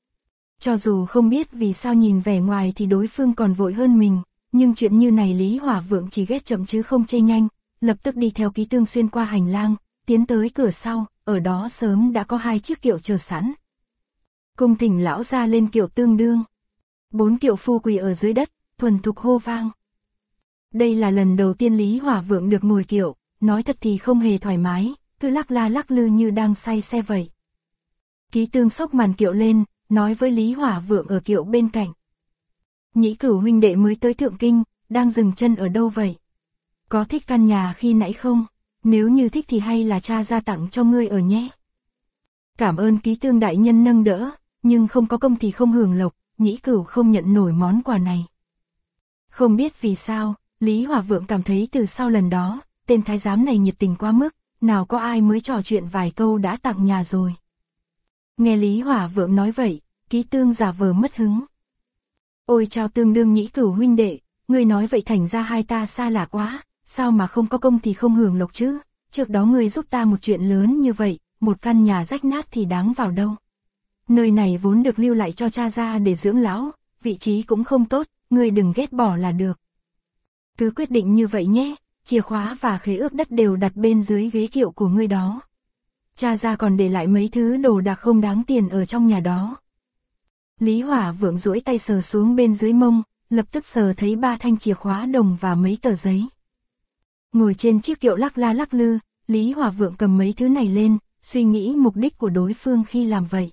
Cho dù không biết vì sao nhìn vẻ ngoài thì đối phương còn vội hơn mình, nhưng chuyện như này Lý Hỏa Vượng chỉ ghét chậm chứ không chê nhanh, lập tức đi theo Ký Tương xuyên qua hành lang, tiến tới cửa sau, ở đó sớm đã có 2 chiếc kiệu chờ sẵn. Cung thỉnh lão ra lên kiệu tương đương. 4 kiệu phu quỳ ở dưới đất, thuần thục hô vang. Đây là lần đầu tiên Lý Hỏa Vượng được ngồi kiệu, nói thật thì không hề thoải mái, cứ lắc la lắc lư như đang say xe vậy. Ký Tương xốc màn kiệu lên, nói với Lý Hỏa Vượng ở kiệu bên cạnh. Nhĩ Cửu huynh đệ mới tới Thượng Kinh, đang dừng chân ở đâu vậy? Có thích căn nhà khi nãy không? Nếu như thích thì hay là cha ra tặng cho ngươi ở nhé. Cảm ơn Ký Tương đại nhân nâng đỡ, nhưng không có công thì không hưởng lộc, Nhĩ Cửu không nhận nổi món quà này. Không biết vì sao, Lý Hỏa Vượng cảm thấy từ sau lần đó, tên thái giám này nhiệt tình quá mức, nào có ai mới trò chuyện vài câu đã tặng nhà rồi. Nghe Lý Hỏa Vượng nói vậy, Ký Tương giả vờ mất hứng. Ôi chao tương đương Nhĩ Cửu huynh đệ, ngươi nói vậy thành ra hai ta xa lạ quá, sao mà không có công thì không hưởng lộc chứ, trước đó ngươi giúp ta một chuyện lớn như vậy, một căn nhà rách nát thì đáng vào đâu. Nơi này vốn được lưu lại cho cha ra để dưỡng lão, vị trí cũng không tốt, ngươi đừng ghét bỏ là được. Cứ quyết định như vậy nhé, chìa khóa và khế ước đất đều đặt bên dưới ghế kiệu của ngươi đó. Cha ra còn để lại mấy thứ đồ đạc không đáng tiền ở trong nhà đó. Lý Hỏa Vượng duỗi tay sờ xuống bên dưới mông, lập tức sờ thấy 3 thanh chìa khóa đồng và mấy tờ giấy. Ngồi trên chiếc kiệu lắc la lắc lư, Lý Hỏa Vượng cầm mấy thứ này lên, suy nghĩ mục đích của đối phương khi làm vậy.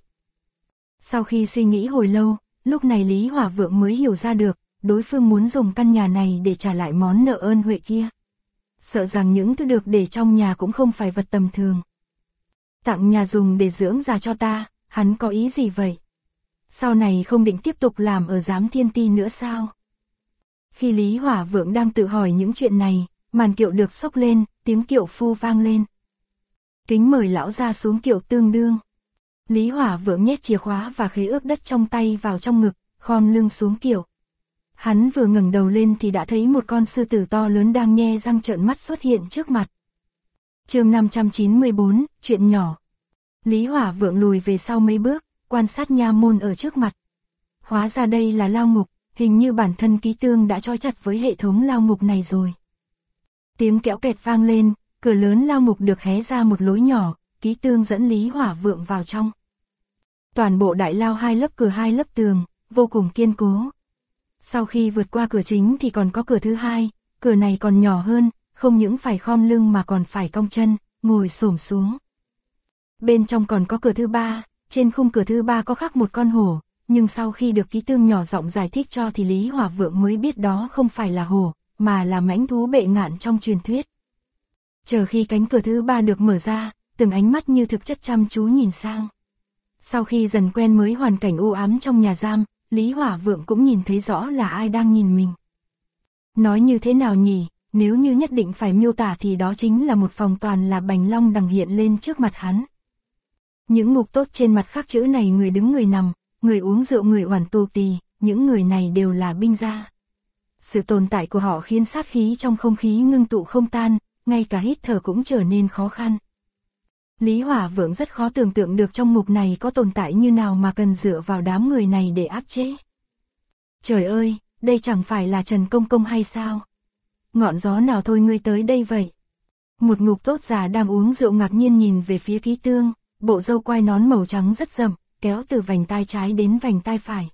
Sau khi suy nghĩ hồi lâu, lúc này Lý Hỏa Vượng mới hiểu ra được, đối phương muốn dùng căn nhà này để trả lại món nợ ơn huệ kia. Sợ rằng những thứ được để trong nhà cũng không phải vật tầm thường. Tặng nhà dùng để dưỡng già cho ta, hắn có ý gì vậy? Sau này không định tiếp tục làm ở Giám Thiên Ti nữa sao? Khi Lý Hỏa Vượng đang tự hỏi những chuyện này, màn kiệu được xốc lên, tiếng kiệu phu vang lên. Kính mời lão ra xuống kiệu tương đương. Lý Hỏa Vượng nhét chìa khóa và khế ước đất trong tay vào trong ngực, khom lưng xuống kiểu. Hắn vừa ngẩng đầu lên thì đã thấy một con sư tử to lớn đang nhe răng trợn mắt xuất hiện trước mặt. Chương 594, chuyện nhỏ. Lý Hỏa Vượng lùi về sau mấy bước, quan sát nha môn ở trước mặt. Hóa ra đây là lao ngục, hình như bản thân Ký Tương đã trói chặt với hệ thống lao ngục này rồi. Tiếng kéo kẹt vang lên, cửa lớn lao ngục được hé ra một lối nhỏ, Ký Tương dẫn Lý Hỏa Vượng vào trong. Toàn bộ đại lao 2 lớp cửa 2 lớp tường, vô cùng kiên cố. Sau khi vượt qua cửa chính thì còn có cửa thứ hai, cửa này còn nhỏ hơn, không những phải khom lưng mà còn phải cong chân, ngồi xổm xuống. Bên trong còn có cửa thứ ba, trên khung cửa thứ ba có khắc một con hổ, nhưng sau khi được Ký Tương nhỏ giọng giải thích cho thì Lý Hỏa Vượng mới biết đó không phải là hổ, mà là mãnh thú bệ ngạn trong truyền thuyết. Chờ khi cánh cửa thứ ba được mở ra, từng ánh mắt như thực chất chăm chú nhìn sang. Sau khi dần quen mới hoàn cảnh u ám trong nhà giam, Lý Hỏa Vượng cũng nhìn thấy rõ là ai đang nhìn mình. Nói như thế nào nhỉ, nếu như nhất định phải miêu tả thì đó chính là một phòng toàn là bành long đằng hiện lên trước mặt hắn. Những ngục tốt trên mặt khắc chữ này người đứng người nằm, người uống rượu người oản tù tì, những người này đều là binh gia. Sự tồn tại của họ khiến sát khí trong không khí ngưng tụ không tan, ngay cả hít thở cũng trở nên khó khăn. Lý Hỏa Vượng rất khó tưởng tượng được trong ngục này có tồn tại như nào mà cần dựa vào đám người này để áp chế. Trời ơi, đây chẳng phải là Trần Công Công hay sao? Ngọn gió nào thôi ngươi tới đây vậy? Một ngục tốt già đang uống rượu ngạc nhiên nhìn về phía Ký Tương, bộ râu quai nón màu trắng rất rậm, kéo từ vành tai trái đến vành tai phải.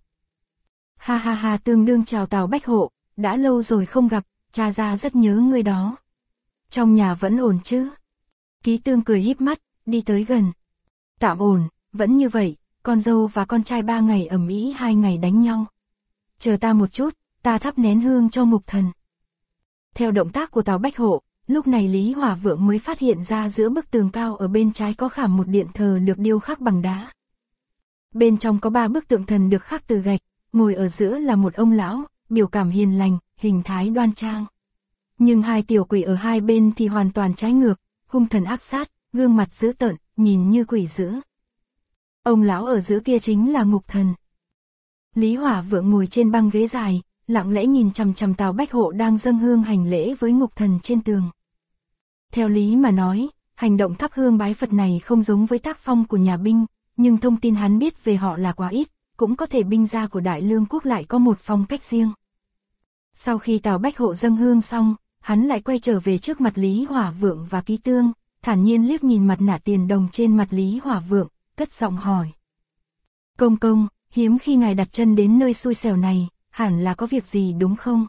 Ha ha ha, tương đương chào Tào Bách Hộ, đã lâu rồi không gặp, cha ra rất nhớ ngươi đó. Trong nhà vẫn ổn chứ? Ký Tương cười híp mắt, đi tới gần. Tạm ổn, vẫn như vậy, con dâu và con trai 3 ngày ầm ĩ 2 ngày đánh nhau. Chờ ta một chút, ta thắp nén hương cho Ngục Thần. Theo động tác của Tào Bách Hộ, lúc này Lý Hỏa Vượng mới phát hiện ra giữa bức tường cao ở bên trái có khảm một điện thờ được điêu khắc bằng đá. Bên trong có 3 bức tượng thần được khắc từ gạch, ngồi ở giữa là một ông lão, biểu cảm hiền lành, hình thái đoan trang. Nhưng 2 tiểu quỷ ở hai bên thì hoàn toàn trái ngược, hung thần ác sát, gương mặt dữ tợn, nhìn như quỷ dữ. Ông lão ở giữa kia chính là Ngục Thần. Lý Hỏa Vượng ngồi trên băng ghế dài, lặng lẽ nhìn chằm chằm Tào Bách Hộ đang dâng hương hành lễ với Ngục Thần trên tường. Theo lý mà nói, hành động thắp hương bái Phật này không giống với tác phong của nhà binh, nhưng thông tin hắn biết về họ là quá ít, cũng có thể binh gia của Đại Lương quốc lại có một phong cách riêng. Sau khi Tào Bách Hộ dâng hương xong, hắn lại quay trở về trước mặt Lý Hỏa Vượng và Ký Tương, thản nhiên liếc nhìn mặt nạ tiền đồng trên mặt Lý Hỏa Vượng, cất giọng hỏi. Công công, hiếm khi ngài đặt chân đến nơi xui xẻo này, hẳn là có việc gì đúng không?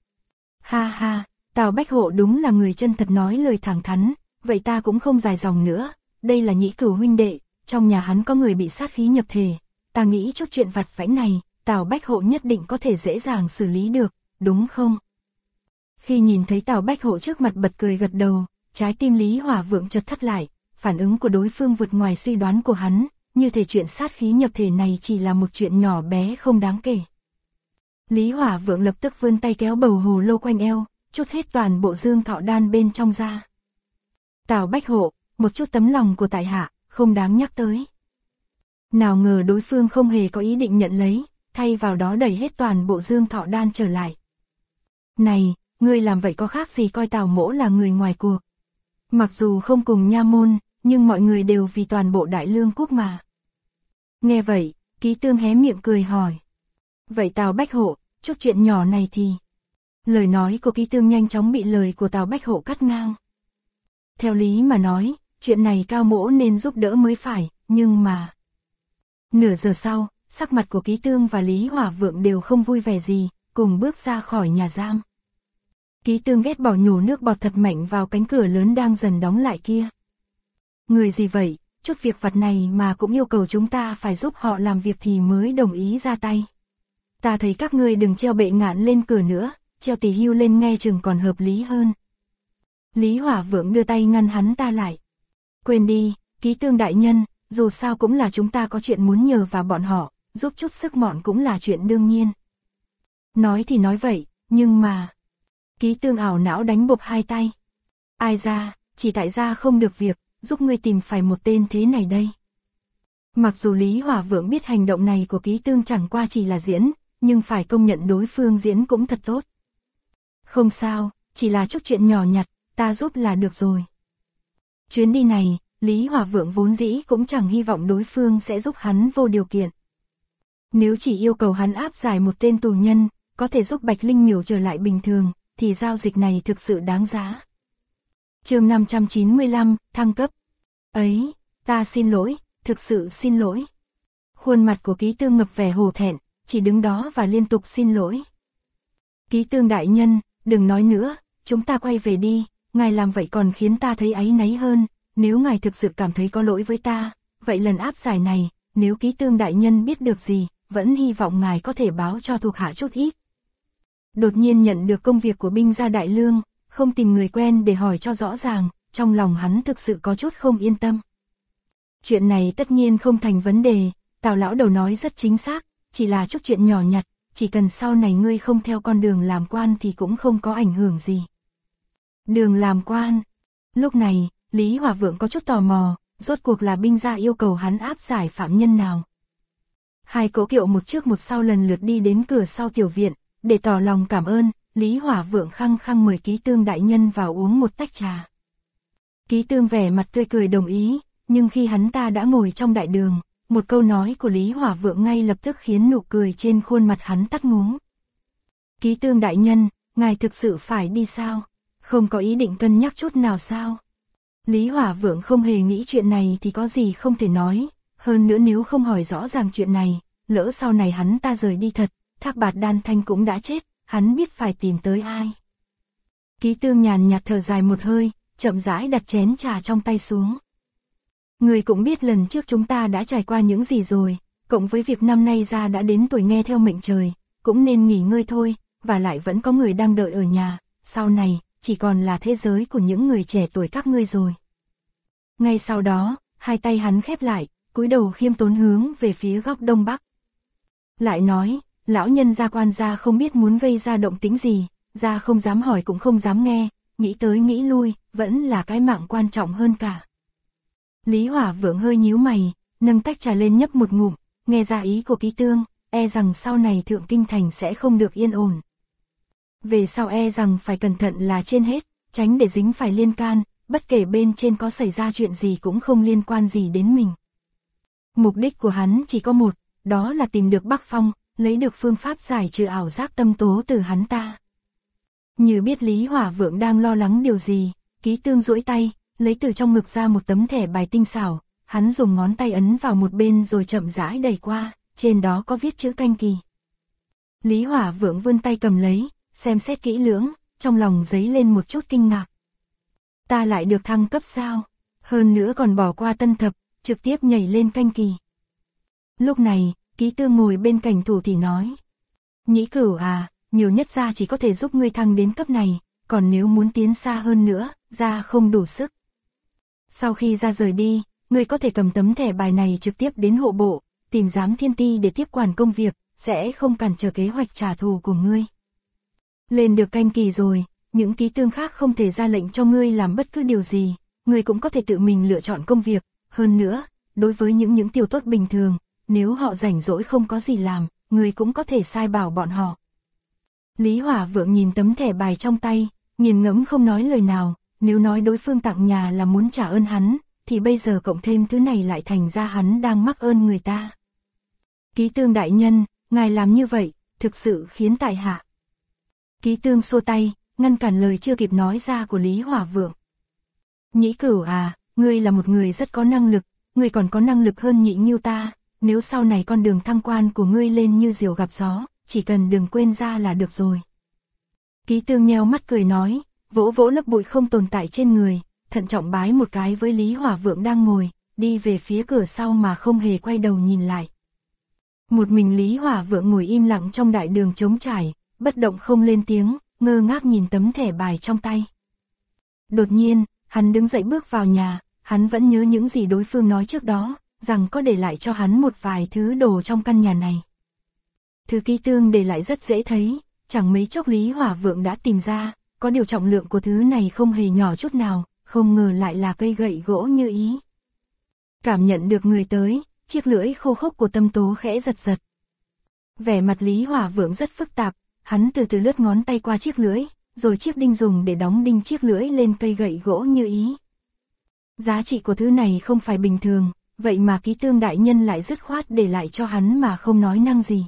Ha ha, Tào Bách Hộ đúng là người chân thật nói lời thẳng thắn, vậy ta cũng không dài dòng nữa, đây là Nhĩ Cửu huynh đệ, trong nhà hắn có người bị sát khí nhập thể, ta nghĩ chút chuyện vặt vãnh này, Tào Bách Hộ nhất định có thể dễ dàng xử lý được, đúng không? Khi nhìn thấy Tào Bách Hộ trước mặt bật cười gật đầu, trái tim Lý Hỏa Vượng chợt thắt lại, phản ứng của đối phương vượt ngoài suy đoán của hắn, như thể chuyện sát khí nhập thể này chỉ là một chuyện nhỏ bé không đáng kể. Lý Hỏa Vượng lập tức vươn tay kéo bầu hồ lô quanh eo, chút hết toàn bộ dương thọ đan bên trong ra. Tào Bách Hộ, một chút tấm lòng của tại hạ, không đáng nhắc tới. Nào ngờ đối phương không hề có ý định nhận lấy, thay vào đó đẩy hết toàn bộ dương thọ đan trở lại. Này, ngươi làm vậy có khác gì coi Tào mỗ là người ngoài cuộc. Mặc dù không cùng nha môn, nhưng mọi người đều vì toàn bộ Đại Lương quốc mà. Nghe vậy, Ký Tương hé miệng cười hỏi. Vậy Tào Bách Hộ, chút chuyện nhỏ này thì... Lời nói của Ký Tương nhanh chóng bị lời của Tào Bách Hộ cắt ngang. Theo lý mà nói, chuyện này Cao mỗ nên giúp đỡ mới phải, nhưng mà... Nửa giờ sau, sắc mặt của Ký Tương và Lý Hỏa Vượng đều không vui vẻ gì, cùng bước ra khỏi nhà giam. Ký Tương ghét bỏ nhổ nước bọt thật mạnh vào cánh cửa lớn đang dần đóng lại kia. Người gì vậy, chút việc vặt này mà cũng yêu cầu chúng ta phải giúp họ làm việc thì mới đồng ý ra tay. Ta thấy các ngươi đừng treo bệ ngạn lên cửa nữa, treo tỉ hưu lên nghe chừng còn hợp lý hơn. Lý Hỏa Vượng đưa tay ngăn hắn ta lại. Quên đi, Ký Tương đại nhân, dù sao cũng là chúng ta có chuyện muốn nhờ vào bọn họ, giúp chút sức mọn cũng là chuyện đương nhiên. Nói thì nói vậy, nhưng mà... Ký Tương ảo não đánh bộp hai tay. Ai ra, chỉ tại gia không được việc, giúp ngươi tìm phải một tên thế này đây. Mặc dù Lý Hỏa Vượng biết hành động này của Ký Tương chẳng qua chỉ là diễn, nhưng phải công nhận đối phương diễn cũng thật tốt. Không sao, chỉ là chút chuyện nhỏ nhặt, ta giúp là được rồi. Chuyến đi này, Lý Hỏa Vượng vốn dĩ cũng chẳng hy vọng đối phương sẽ giúp hắn vô điều kiện. Nếu chỉ yêu cầu hắn áp giải một tên tù nhân, có thể giúp Bạch Linh Miểu trở lại bình thường, thì giao dịch này thực sự đáng giá. Chương 595, thăng cấp. Ấy, ta xin lỗi, thực sự xin lỗi. Khuôn mặt của Ký Tương ngập vẻ hổ thẹn, chỉ đứng đó và liên tục xin lỗi. Ký Tương đại nhân, đừng nói nữa, chúng ta quay về đi, ngài làm vậy còn khiến ta thấy áy náy hơn, nếu ngài thực sự cảm thấy có lỗi với ta, vậy lần áp giải này, nếu Ký Tương đại nhân biết được gì, vẫn hy vọng ngài có thể báo cho thuộc hạ chút ít. Đột nhiên nhận được công việc của binh gia đại lương, không tìm người quen để hỏi cho rõ ràng, trong lòng hắn thực sự có chút không yên tâm. Chuyện này tất nhiên không thành vấn đề, Tào lão đầu nói rất chính xác, chỉ là chút chuyện nhỏ nhặt, chỉ cần sau này ngươi không theo con đường làm quan thì cũng không có ảnh hưởng gì. Đường làm quan. Lúc này, Lý Hỏa Vượng có chút tò mò, rốt cuộc là binh gia yêu cầu hắn áp giải phạm nhân nào. Hai cỗ kiệu một trước một sau lần lượt đi đến cửa sau tiểu viện, để tỏ lòng cảm ơn, Lý Hỏa Vượng khăng khăng mời Ký Tương đại nhân vào uống một tách trà. Ký Tương vẻ mặt tươi cười đồng ý, nhưng khi hắn ta đã ngồi trong đại đường, một câu nói của Lý Hỏa Vượng ngay lập tức khiến nụ cười trên khuôn mặt hắn tắt ngúm. Ký Tương đại nhân, ngài thực sự phải đi sao? Không có ý định cân nhắc chút nào sao? Lý Hỏa Vượng không hề nghĩ chuyện này thì có gì không thể nói, hơn nữa nếu không hỏi rõ ràng chuyện này, lỡ sau này hắn ta rời đi thật, Thác Bạt Đan Thanh cũng đã chết, hắn biết phải tìm tới ai. Ký Tương nhàn nhạt thở dài một hơi, chậm rãi đặt chén trà trong tay xuống. Người cũng biết lần trước chúng ta đã trải qua những gì rồi, cộng với việc năm nay ra đã đến tuổi nghe theo mệnh trời, cũng nên nghỉ ngơi thôi, và lại vẫn có người đang đợi ở nhà, sau này, chỉ còn là thế giới của những người trẻ tuổi các ngươi rồi. Ngay sau đó, hai tay hắn khép lại, cúi đầu khiêm tốn hướng về phía góc đông bắc. Lại nói, lão nhân gia quan gia không biết muốn gây ra động tĩnh gì, gia không dám hỏi cũng không dám nghe, nghĩ tới nghĩ lui, vẫn là cái mạng quan trọng hơn cả. Lý Hỏa Vượng hơi nhíu mày, nâng tách trà lên nhấp một ngụm, nghe ra ý của Ký Tương, e rằng sau này Thượng Kinh Thành sẽ không được yên ổn. Về sau e rằng phải cẩn thận là trên hết, tránh để dính phải liên can, bất kể bên trên có xảy ra chuyện gì cũng không liên quan gì đến mình. Mục đích của hắn chỉ có một, đó là tìm được Bắc Phong, lấy được phương pháp giải trừ ảo giác tâm tố từ hắn ta. Như biết Lý Hỏa Vượng đang lo lắng điều gì, Ký Tương duỗi tay, lấy từ trong ngực ra một tấm thẻ bài tinh xảo, hắn dùng ngón tay ấn vào một bên rồi chậm rãi đẩy qua, trên đó có viết chữ Canh Kỳ. Lý Hỏa Vượng vươn tay cầm lấy, xem xét kỹ lưỡng, trong lòng dấy lên một chút kinh ngạc. Ta lại được thăng cấp sao? Hơn nữa còn bỏ qua tân thập, trực tiếp nhảy lên Canh Kỳ. Lúc này, Ký Tương ngồi bên cạnh thủ thì nói. Nhĩ Cửu à, nhiều nhất gia chỉ có thể giúp ngươi thăng đến cấp này, còn nếu muốn tiến xa hơn nữa, gia không đủ sức. Sau khi gia rời đi, ngươi có thể cầm tấm thẻ bài này trực tiếp đến hộ bộ, tìm Giám Thiên Ti để tiếp quản công việc, sẽ không cản trở kế hoạch trả thù của ngươi. Lên được Canh Kỳ rồi, những Ký Tương khác không thể ra lệnh cho ngươi làm bất cứ điều gì, ngươi cũng có thể tự mình lựa chọn công việc, hơn nữa, đối với những tiểu tốt bình thường, nếu họ rảnh rỗi không có gì làm, ngươi cũng có thể sai bảo bọn họ. Lý Hỏa Vượng nhìn tấm thẻ bài trong tay, nghiền ngẫm không nói lời nào, nếu nói đối phương tặng nhà là muốn trả ơn hắn, thì bây giờ cộng thêm thứ này lại thành ra hắn đang mắc ơn người ta. Ký Tương đại nhân, ngài làm như vậy, thực sự khiến tại hạ. Ký Tương xua tay, ngăn cản lời chưa kịp nói ra của Lý Hỏa Vượng. Nhĩ Cửu à, ngươi là một người rất có năng lực, ngươi còn có năng lực hơn Nhị Ngưu ta, nếu sau này con đường thăng quan của ngươi lên như diều gặp gió, chỉ cần đừng quên ra là được rồi. Ký Tương nheo mắt cười nói, vỗ vỗ lớp bụi không tồn tại trên người, thận trọng bái một cái với Lý Hỏa Vượng đang ngồi, đi về phía cửa sau mà không hề quay đầu nhìn lại. Một mình Lý Hỏa Vượng ngồi im lặng trong đại đường trống trải, bất động không lên tiếng, ngơ ngác nhìn tấm thẻ bài trong tay. Đột nhiên, hắn đứng dậy bước vào nhà, hắn vẫn nhớ những gì đối phương nói trước đó, rằng có để lại cho hắn một vài thứ đồ trong căn nhà này. Thứ Ký Tương để lại rất dễ thấy, chẳng mấy chốc Lý Hỏa Vượng đã tìm ra, có điều trọng lượng của thứ này không hề nhỏ chút nào, không ngờ lại là cây gậy gỗ như ý. Cảm nhận được người tới, chiếc lưỡi khô khốc của Tâm Tố khẽ giật giật. Vẻ mặt Lý Hỏa Vượng rất phức tạp, hắn từ từ lướt ngón tay qua chiếc lưỡi, rồi chiếc đinh dùng để đóng đinh chiếc lưỡi lên cây gậy gỗ như ý. Giá trị của thứ này không phải bình thường, vậy mà Ký Tương đại nhân lại dứt khoát để lại cho hắn mà không nói năng gì.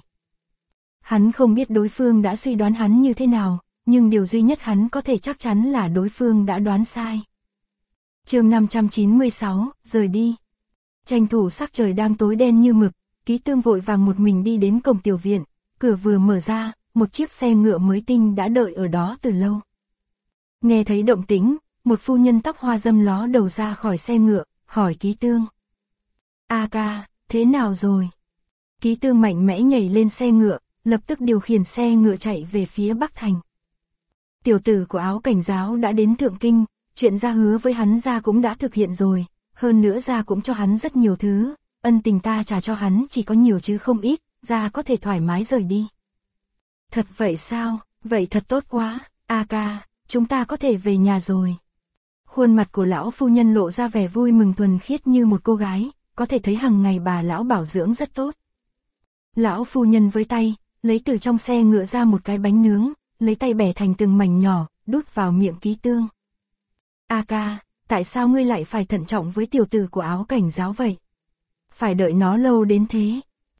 Hắn không biết đối phương đã suy đoán hắn như thế nào, nhưng điều duy nhất hắn có thể chắc chắn là đối phương đã đoán sai. Chương 596, rời đi. Tranh thủ sắc trời đang tối đen như mực, Ký Tương vội vàng một mình đi đến cổng tiểu viện, cửa vừa mở ra, một chiếc xe ngựa mới tinh đã đợi ở đó từ lâu. Nghe thấy động tĩnh, một phu nhân tóc hoa râm ló đầu ra khỏi xe ngựa, hỏi Ký Tương. A ca, thế nào rồi? Ký Tương mạnh mẽ nhảy lên xe ngựa, lập tức điều khiển xe ngựa chạy về phía Bắc Thành. Tiểu tử của Áo Cảnh Giáo đã đến Thượng Kinh, chuyện gia hứa với hắn gia cũng đã thực hiện rồi, hơn nữa gia cũng cho hắn rất nhiều thứ, ân tình ta trả cho hắn chỉ có nhiều chứ không ít, gia có thể thoải mái rời đi. Thật vậy sao? Vậy thật tốt quá, A ca, chúng ta có thể về nhà rồi. Khuôn mặt của lão phu nhân lộ ra vẻ vui mừng thuần khiết như một cô gái, có thể thấy hàng ngày bà lão bảo dưỡng rất tốt. Lão phu nhân với tay, lấy từ trong xe ngựa ra một cái bánh nướng, lấy tay bẻ thành từng mảnh nhỏ, đút vào miệng Ký Tương. A ca, tại sao ngươi lại phải thận trọng với tiểu tử của Áo Cảnh Giáo vậy? Phải đợi nó lâu đến thế.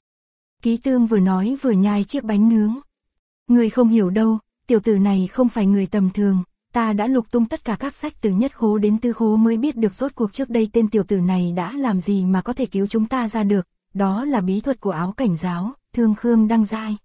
Ký Tương vừa nói vừa nhai chiếc bánh nướng. Ngươi không hiểu đâu, tiểu tử này không phải người tầm thường, ta đã lục tung tất cả các sách từ nhất khố đến tư khố mới biết được rốt cuộc trước đây tên tiểu tử này đã làm gì mà có thể cứu chúng ta ra được, đó là bí thuật của Áo Cảnh Giáo, Thương Khương Đăng Giai.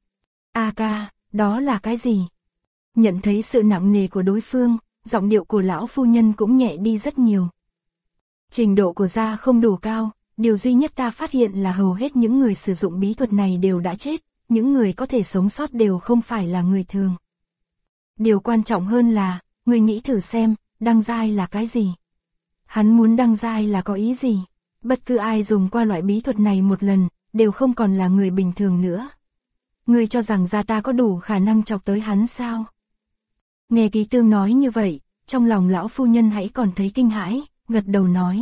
A ca, đó là cái gì? Nhận thấy sự nặng nề của đối phương, giọng điệu của lão phu nhân cũng nhẹ đi rất nhiều. Trình độ của gia không đủ cao, điều duy nhất ta phát hiện là hầu hết những người sử dụng bí thuật này đều đã chết, những người có thể sống sót đều không phải là người thường. Điều quan trọng hơn là, người nghĩ thử xem, đăng giai là cái gì? Hắn muốn đăng giai là có ý gì? Bất cứ ai dùng qua loại bí thuật này một lần, đều không còn là người bình thường nữa. Ngươi cho rằng gia ta có đủ khả năng chọc tới hắn sao? Nghe Ký Tương nói như vậy, trong lòng lão phu nhân hãy còn thấy kinh hãi, gật đầu nói.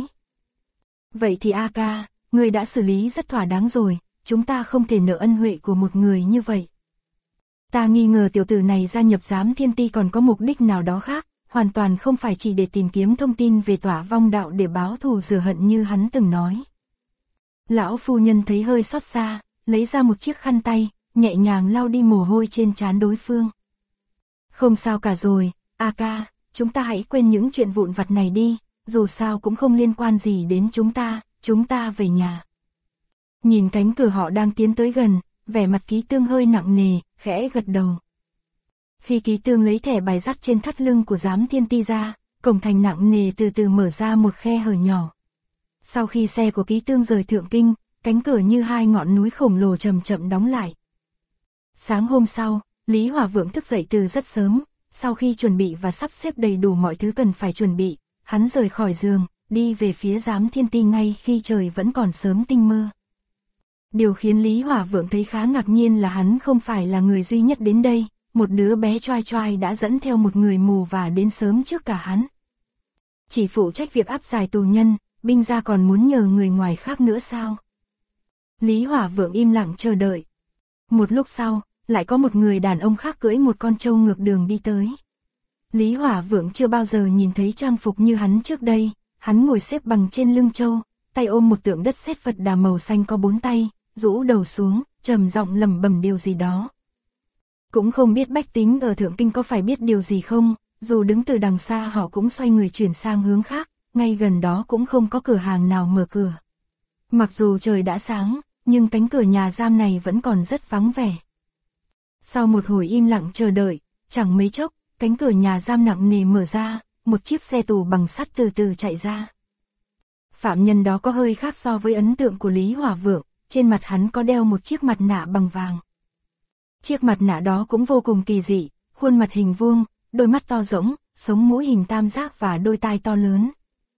Vậy thì A ca, ngươi đã xử lý rất thỏa đáng rồi, chúng ta không thể nợ ân huệ của một người như vậy. Ta nghi ngờ tiểu tử này gia nhập Giám Thiên Ti còn có mục đích nào đó khác, hoàn toàn không phải chỉ để tìm kiếm thông tin về Tỏa Vong Đạo để báo thù rửa hận như hắn từng nói. Lão phu nhân thấy hơi xót xa, lấy ra một chiếc khăn tay, nhẹ nhàng lau đi mồ hôi trên trán đối phương. Không sao cả rồi, A ca, chúng ta hãy quên những chuyện vụn vặt này đi, dù sao cũng không liên quan gì đến chúng ta về nhà. Nhìn cánh cửa họ đang tiến tới gần, vẻ mặt Ký Tương hơi nặng nề, khẽ gật đầu. Khi Ký Tương lấy thẻ bài dắt trên thắt lưng của Giám Thiên Ti ra, cổng thành nặng nề từ từ mở ra một khe hở nhỏ. Sau khi xe của Ký Tương rời Thượng Kinh, cánh cửa như hai ngọn núi khổng lồ chậm chậm đóng lại. Sáng hôm sau, Lý Hỏa Vượng thức dậy từ rất sớm, sau khi chuẩn bị và sắp xếp đầy đủ mọi thứ cần phải chuẩn bị, hắn rời khỏi giường, đi về phía Giám Thiên Ti ngay khi trời vẫn còn sớm tinh mơ. Điều khiến Lý Hỏa Vượng thấy khá ngạc nhiên là hắn không phải là người duy nhất đến đây, một đứa bé choai choai đã dẫn theo một người mù và đến sớm trước cả hắn. Chỉ phụ trách việc áp giải tù nhân, binh gia còn muốn nhờ người ngoài khác nữa sao? Lý Hỏa Vượng im lặng chờ đợi. Một lúc sau, lại có một người đàn ông khác cưỡi một con trâu ngược đường đi tới. Lý Hỏa Vượng chưa bao giờ nhìn thấy trang phục như hắn trước đây, hắn ngồi xếp bằng trên lưng trâu, tay ôm một tượng đất sét Phật Đà màu xanh có 4 tay, rũ đầu xuống, trầm giọng lẩm bẩm điều gì đó. Cũng không biết bách tính ở Thượng Kinh có phải biết điều gì không, dù đứng từ đằng xa họ cũng xoay người chuyển sang hướng khác, ngay gần đó cũng không có cửa hàng nào mở cửa. Mặc dù trời đã sáng, nhưng cánh cửa nhà giam này vẫn còn rất vắng vẻ. Sau một hồi im lặng chờ đợi, chẳng mấy chốc, cánh cửa nhà giam nặng nề mở ra, một chiếc xe tù bằng sắt từ từ chạy ra. Phạm nhân đó có hơi khác so với ấn tượng của Lý Hỏa Vượng, trên mặt hắn có đeo một chiếc mặt nạ bằng vàng. Chiếc mặt nạ đó cũng vô cùng kỳ dị, khuôn mặt hình vuông, đôi mắt to rỗng, sống mũi hình tam giác và đôi tai to lớn.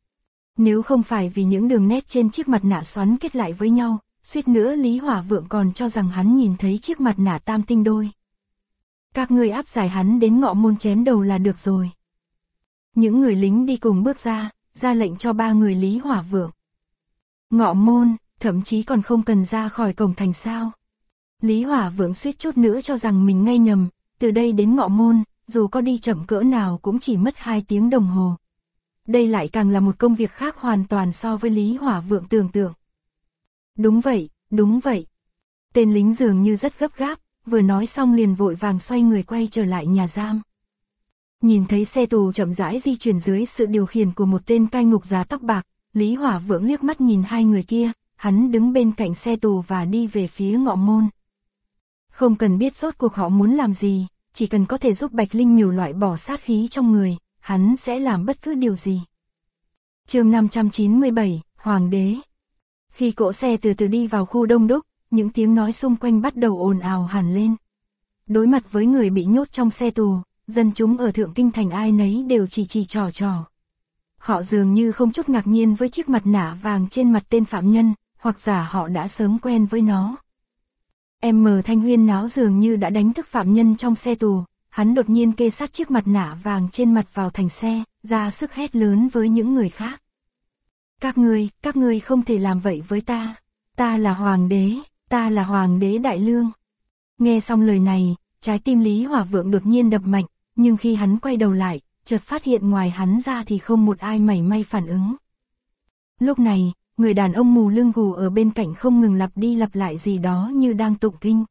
Nếu không phải vì những đường nét trên chiếc mặt nạ xoắn kết lại với nhau, suýt nữa Lý Hỏa Vượng còn cho rằng hắn nhìn thấy chiếc mặt nạ tam tinh đôi. Các ngươi áp giải hắn đến Ngọ Môn chém đầu là được rồi. Những người lính đi cùng bước ra lệnh cho 3 người Lý Hỏa Vượng. Ngọ Môn, thậm chí còn không cần ra khỏi cổng thành sao. Lý Hỏa Vượng suýt chút nữa cho rằng mình nghe nhầm, từ đây đến Ngọ Môn, dù có đi chậm cỡ nào cũng chỉ mất 2 tiếng đồng hồ. Đây lại càng là một công việc khác hoàn toàn so với Lý Hỏa Vượng tưởng tượng. Đúng vậy, đúng vậy. Tên lính dường như rất gấp gáp, vừa nói xong liền vội vàng xoay người quay trở lại nhà giam. Nhìn thấy xe tù chậm rãi di chuyển dưới sự điều khiển của một tên cai ngục già tóc bạc, Lý Hỏa Vượng liếc mắt nhìn hai người kia, hắn đứng bên cạnh xe tù và đi về phía Ngọ Môn. Không cần biết rốt cuộc họ muốn làm gì, chỉ cần có thể giúp Bạch Linh Miểu loại bỏ sát khí trong người, hắn sẽ làm bất cứ điều gì. Chương 597, Hoàng đế. Khi cỗ xe từ từ đi vào khu đông đúc, những tiếng nói xung quanh bắt đầu ồn ào hẳn lên. Đối mặt với người bị nhốt trong xe tù, dân chúng ở Thượng Kinh Thành ai nấy đều chỉ trò trò. Họ dường như không chút ngạc nhiên với chiếc mặt nạ vàng trên mặt tên phạm nhân, hoặc giả họ đã sớm quen với nó. M. Thanh huyên náo dường như đã đánh thức phạm nhân trong xe tù, hắn đột nhiên kê sát chiếc mặt nạ vàng trên mặt vào thành xe, ra sức hét lớn với những người khác. Các ngươi không thể làm vậy với ta. Ta là hoàng đế Đại Lương. Nghe xong lời này, trái tim Lý Hỏa Vượng đột nhiên đập mạnh, nhưng khi hắn quay đầu lại, chợt phát hiện ngoài hắn ra thì không một ai mảy may phản ứng. Lúc này, người đàn ông mù lưng gù ở bên cạnh không ngừng lặp đi lặp lại gì đó như đang tụng kinh.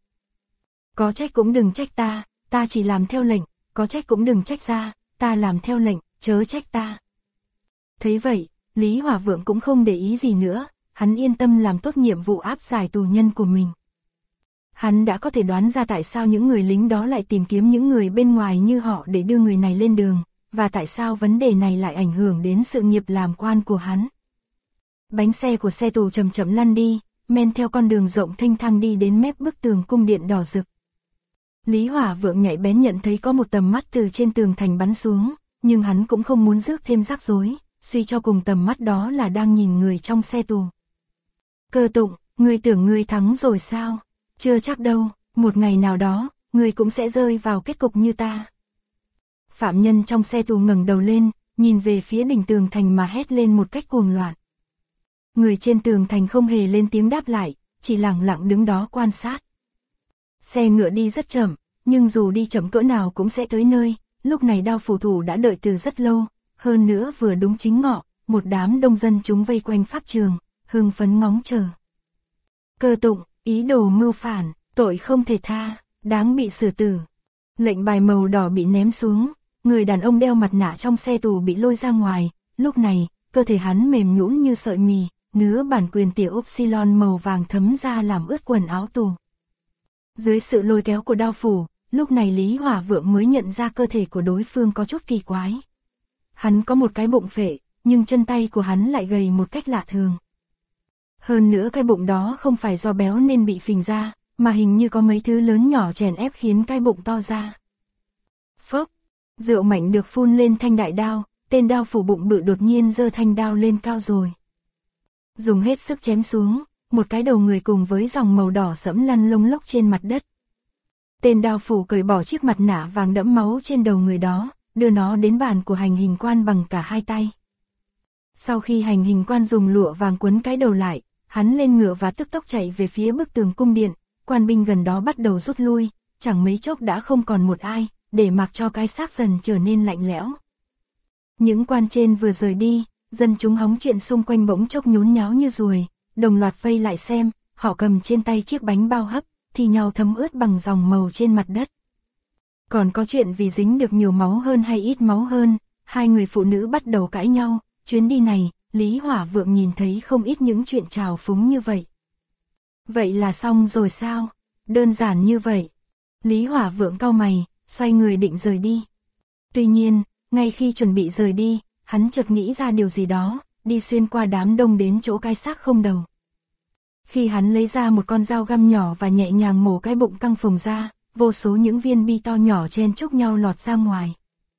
Có trách cũng đừng trách ta chỉ làm theo lệnh, có trách cũng đừng trách ra, ta làm theo lệnh, chớ trách ta. Thấy vậy, Lý Hỏa Vượng cũng không để ý gì nữa, hắn yên tâm làm tốt nhiệm vụ áp giải tù nhân của mình. Hắn đã có thể đoán ra tại sao những người lính đó lại tìm kiếm những người bên ngoài như họ để đưa người này lên đường, và tại sao vấn đề này lại ảnh hưởng đến sự nghiệp làm quan của hắn. Bánh xe của xe tù chậm chậm lăn đi, men theo con đường rộng thênh thang đi đến mép bức tường cung điện đỏ rực. Lý Hỏa Vượng nhạy bén nhận thấy có một tầm mắt từ trên tường thành bắn xuống, nhưng hắn cũng không muốn rước thêm rắc rối, suy cho cùng tầm mắt đó là đang nhìn người trong xe tù. Cơ Tụng, ngươi tưởng ngươi thắng rồi sao? Chưa chắc đâu, một ngày nào đó, ngươi cũng sẽ rơi vào kết cục như ta. Phạm nhân trong xe tù ngẩng đầu lên, nhìn về phía đỉnh tường thành mà hét lên một cách cuồng loạn. Người trên tường thành không hề lên tiếng đáp lại, chỉ lặng lặng đứng đó quan sát. Xe ngựa đi rất chậm, nhưng dù đi chậm cỡ nào cũng sẽ tới nơi, lúc này Đao phủ thủ đã đợi từ rất lâu, hơn nữa vừa đúng chính ngọ, một đám đông dân chúng vây quanh pháp trường, hưng phấn ngóng chờ. Cơ Tụng, ý đồ mưu phản, tội không thể tha, đáng bị xử tử. Lệnh bài màu đỏ bị ném xuống, người đàn ông đeo mặt nạ trong xe tù bị lôi ra ngoài, lúc này, cơ thể hắn mềm nhũn như sợi mì, nứa bản quyền tiểu upsilon màu vàng thấm ra làm ướt quần áo tù. Dưới sự lôi kéo của Đao phủ, lúc này Lý Hỏa Vượng mới nhận ra cơ thể của đối phương có chút kỳ quái. Hắn có một cái bụng phệ, nhưng chân tay của hắn lại gầy một cách lạ thường. Hơn nữa cái bụng đó không phải do béo nên bị phình ra, mà hình như có mấy thứ lớn nhỏ chèn ép khiến cái bụng to ra. Phốc, rượu mạnh được phun lên thanh đại đao, tên Đao phủ bụng bự đột nhiên giơ thanh đao lên cao rồi. Dùng hết sức chém xuống, một cái đầu người cùng với dòng màu đỏ sẫm lăn lông lốc trên mặt đất. Tên Đao phủ cởi bỏ chiếc mặt nạ vàng đẫm máu trên đầu người đó, đưa nó đến bàn của hành hình quan bằng cả hai tay. Sau khi hành hình quan dùng lụa vàng quấn cái đầu lại, hắn lên ngựa và tức tốc chạy về phía bức tường cung điện, quan binh gần đó bắt đầu rút lui, chẳng mấy chốc đã không còn một ai, để mặc cho cái xác dần trở nên lạnh lẽo. Những quan trên vừa rời đi, dân chúng hóng chuyện xung quanh bỗng chốc nhốn nháo như ruồi, đồng loạt vây lại xem, họ cầm trên tay chiếc bánh bao hấp, thì nhau thấm ướt bằng dòng màu trên mặt đất. Còn có chuyện vì dính được nhiều máu hơn hay ít máu hơn, hai người phụ nữ bắt đầu cãi nhau, chuyến đi này, Lý Hỏa Vượng nhìn thấy không ít những chuyện trào phúng như vậy. Vậy là xong rồi sao? Đơn giản như vậy. Lý Hỏa Vượng cau mày, xoay người định rời đi. Tuy nhiên, ngay khi chuẩn bị rời đi, hắn chợt nghĩ ra điều gì đó, đi xuyên qua đám đông đến chỗ cái xác không đầu. Khi hắn lấy ra một con dao găm nhỏ và nhẹ nhàng mổ cái bụng căng phồng ra, vô số những viên bi to nhỏ chen chúc nhau lọt ra ngoài.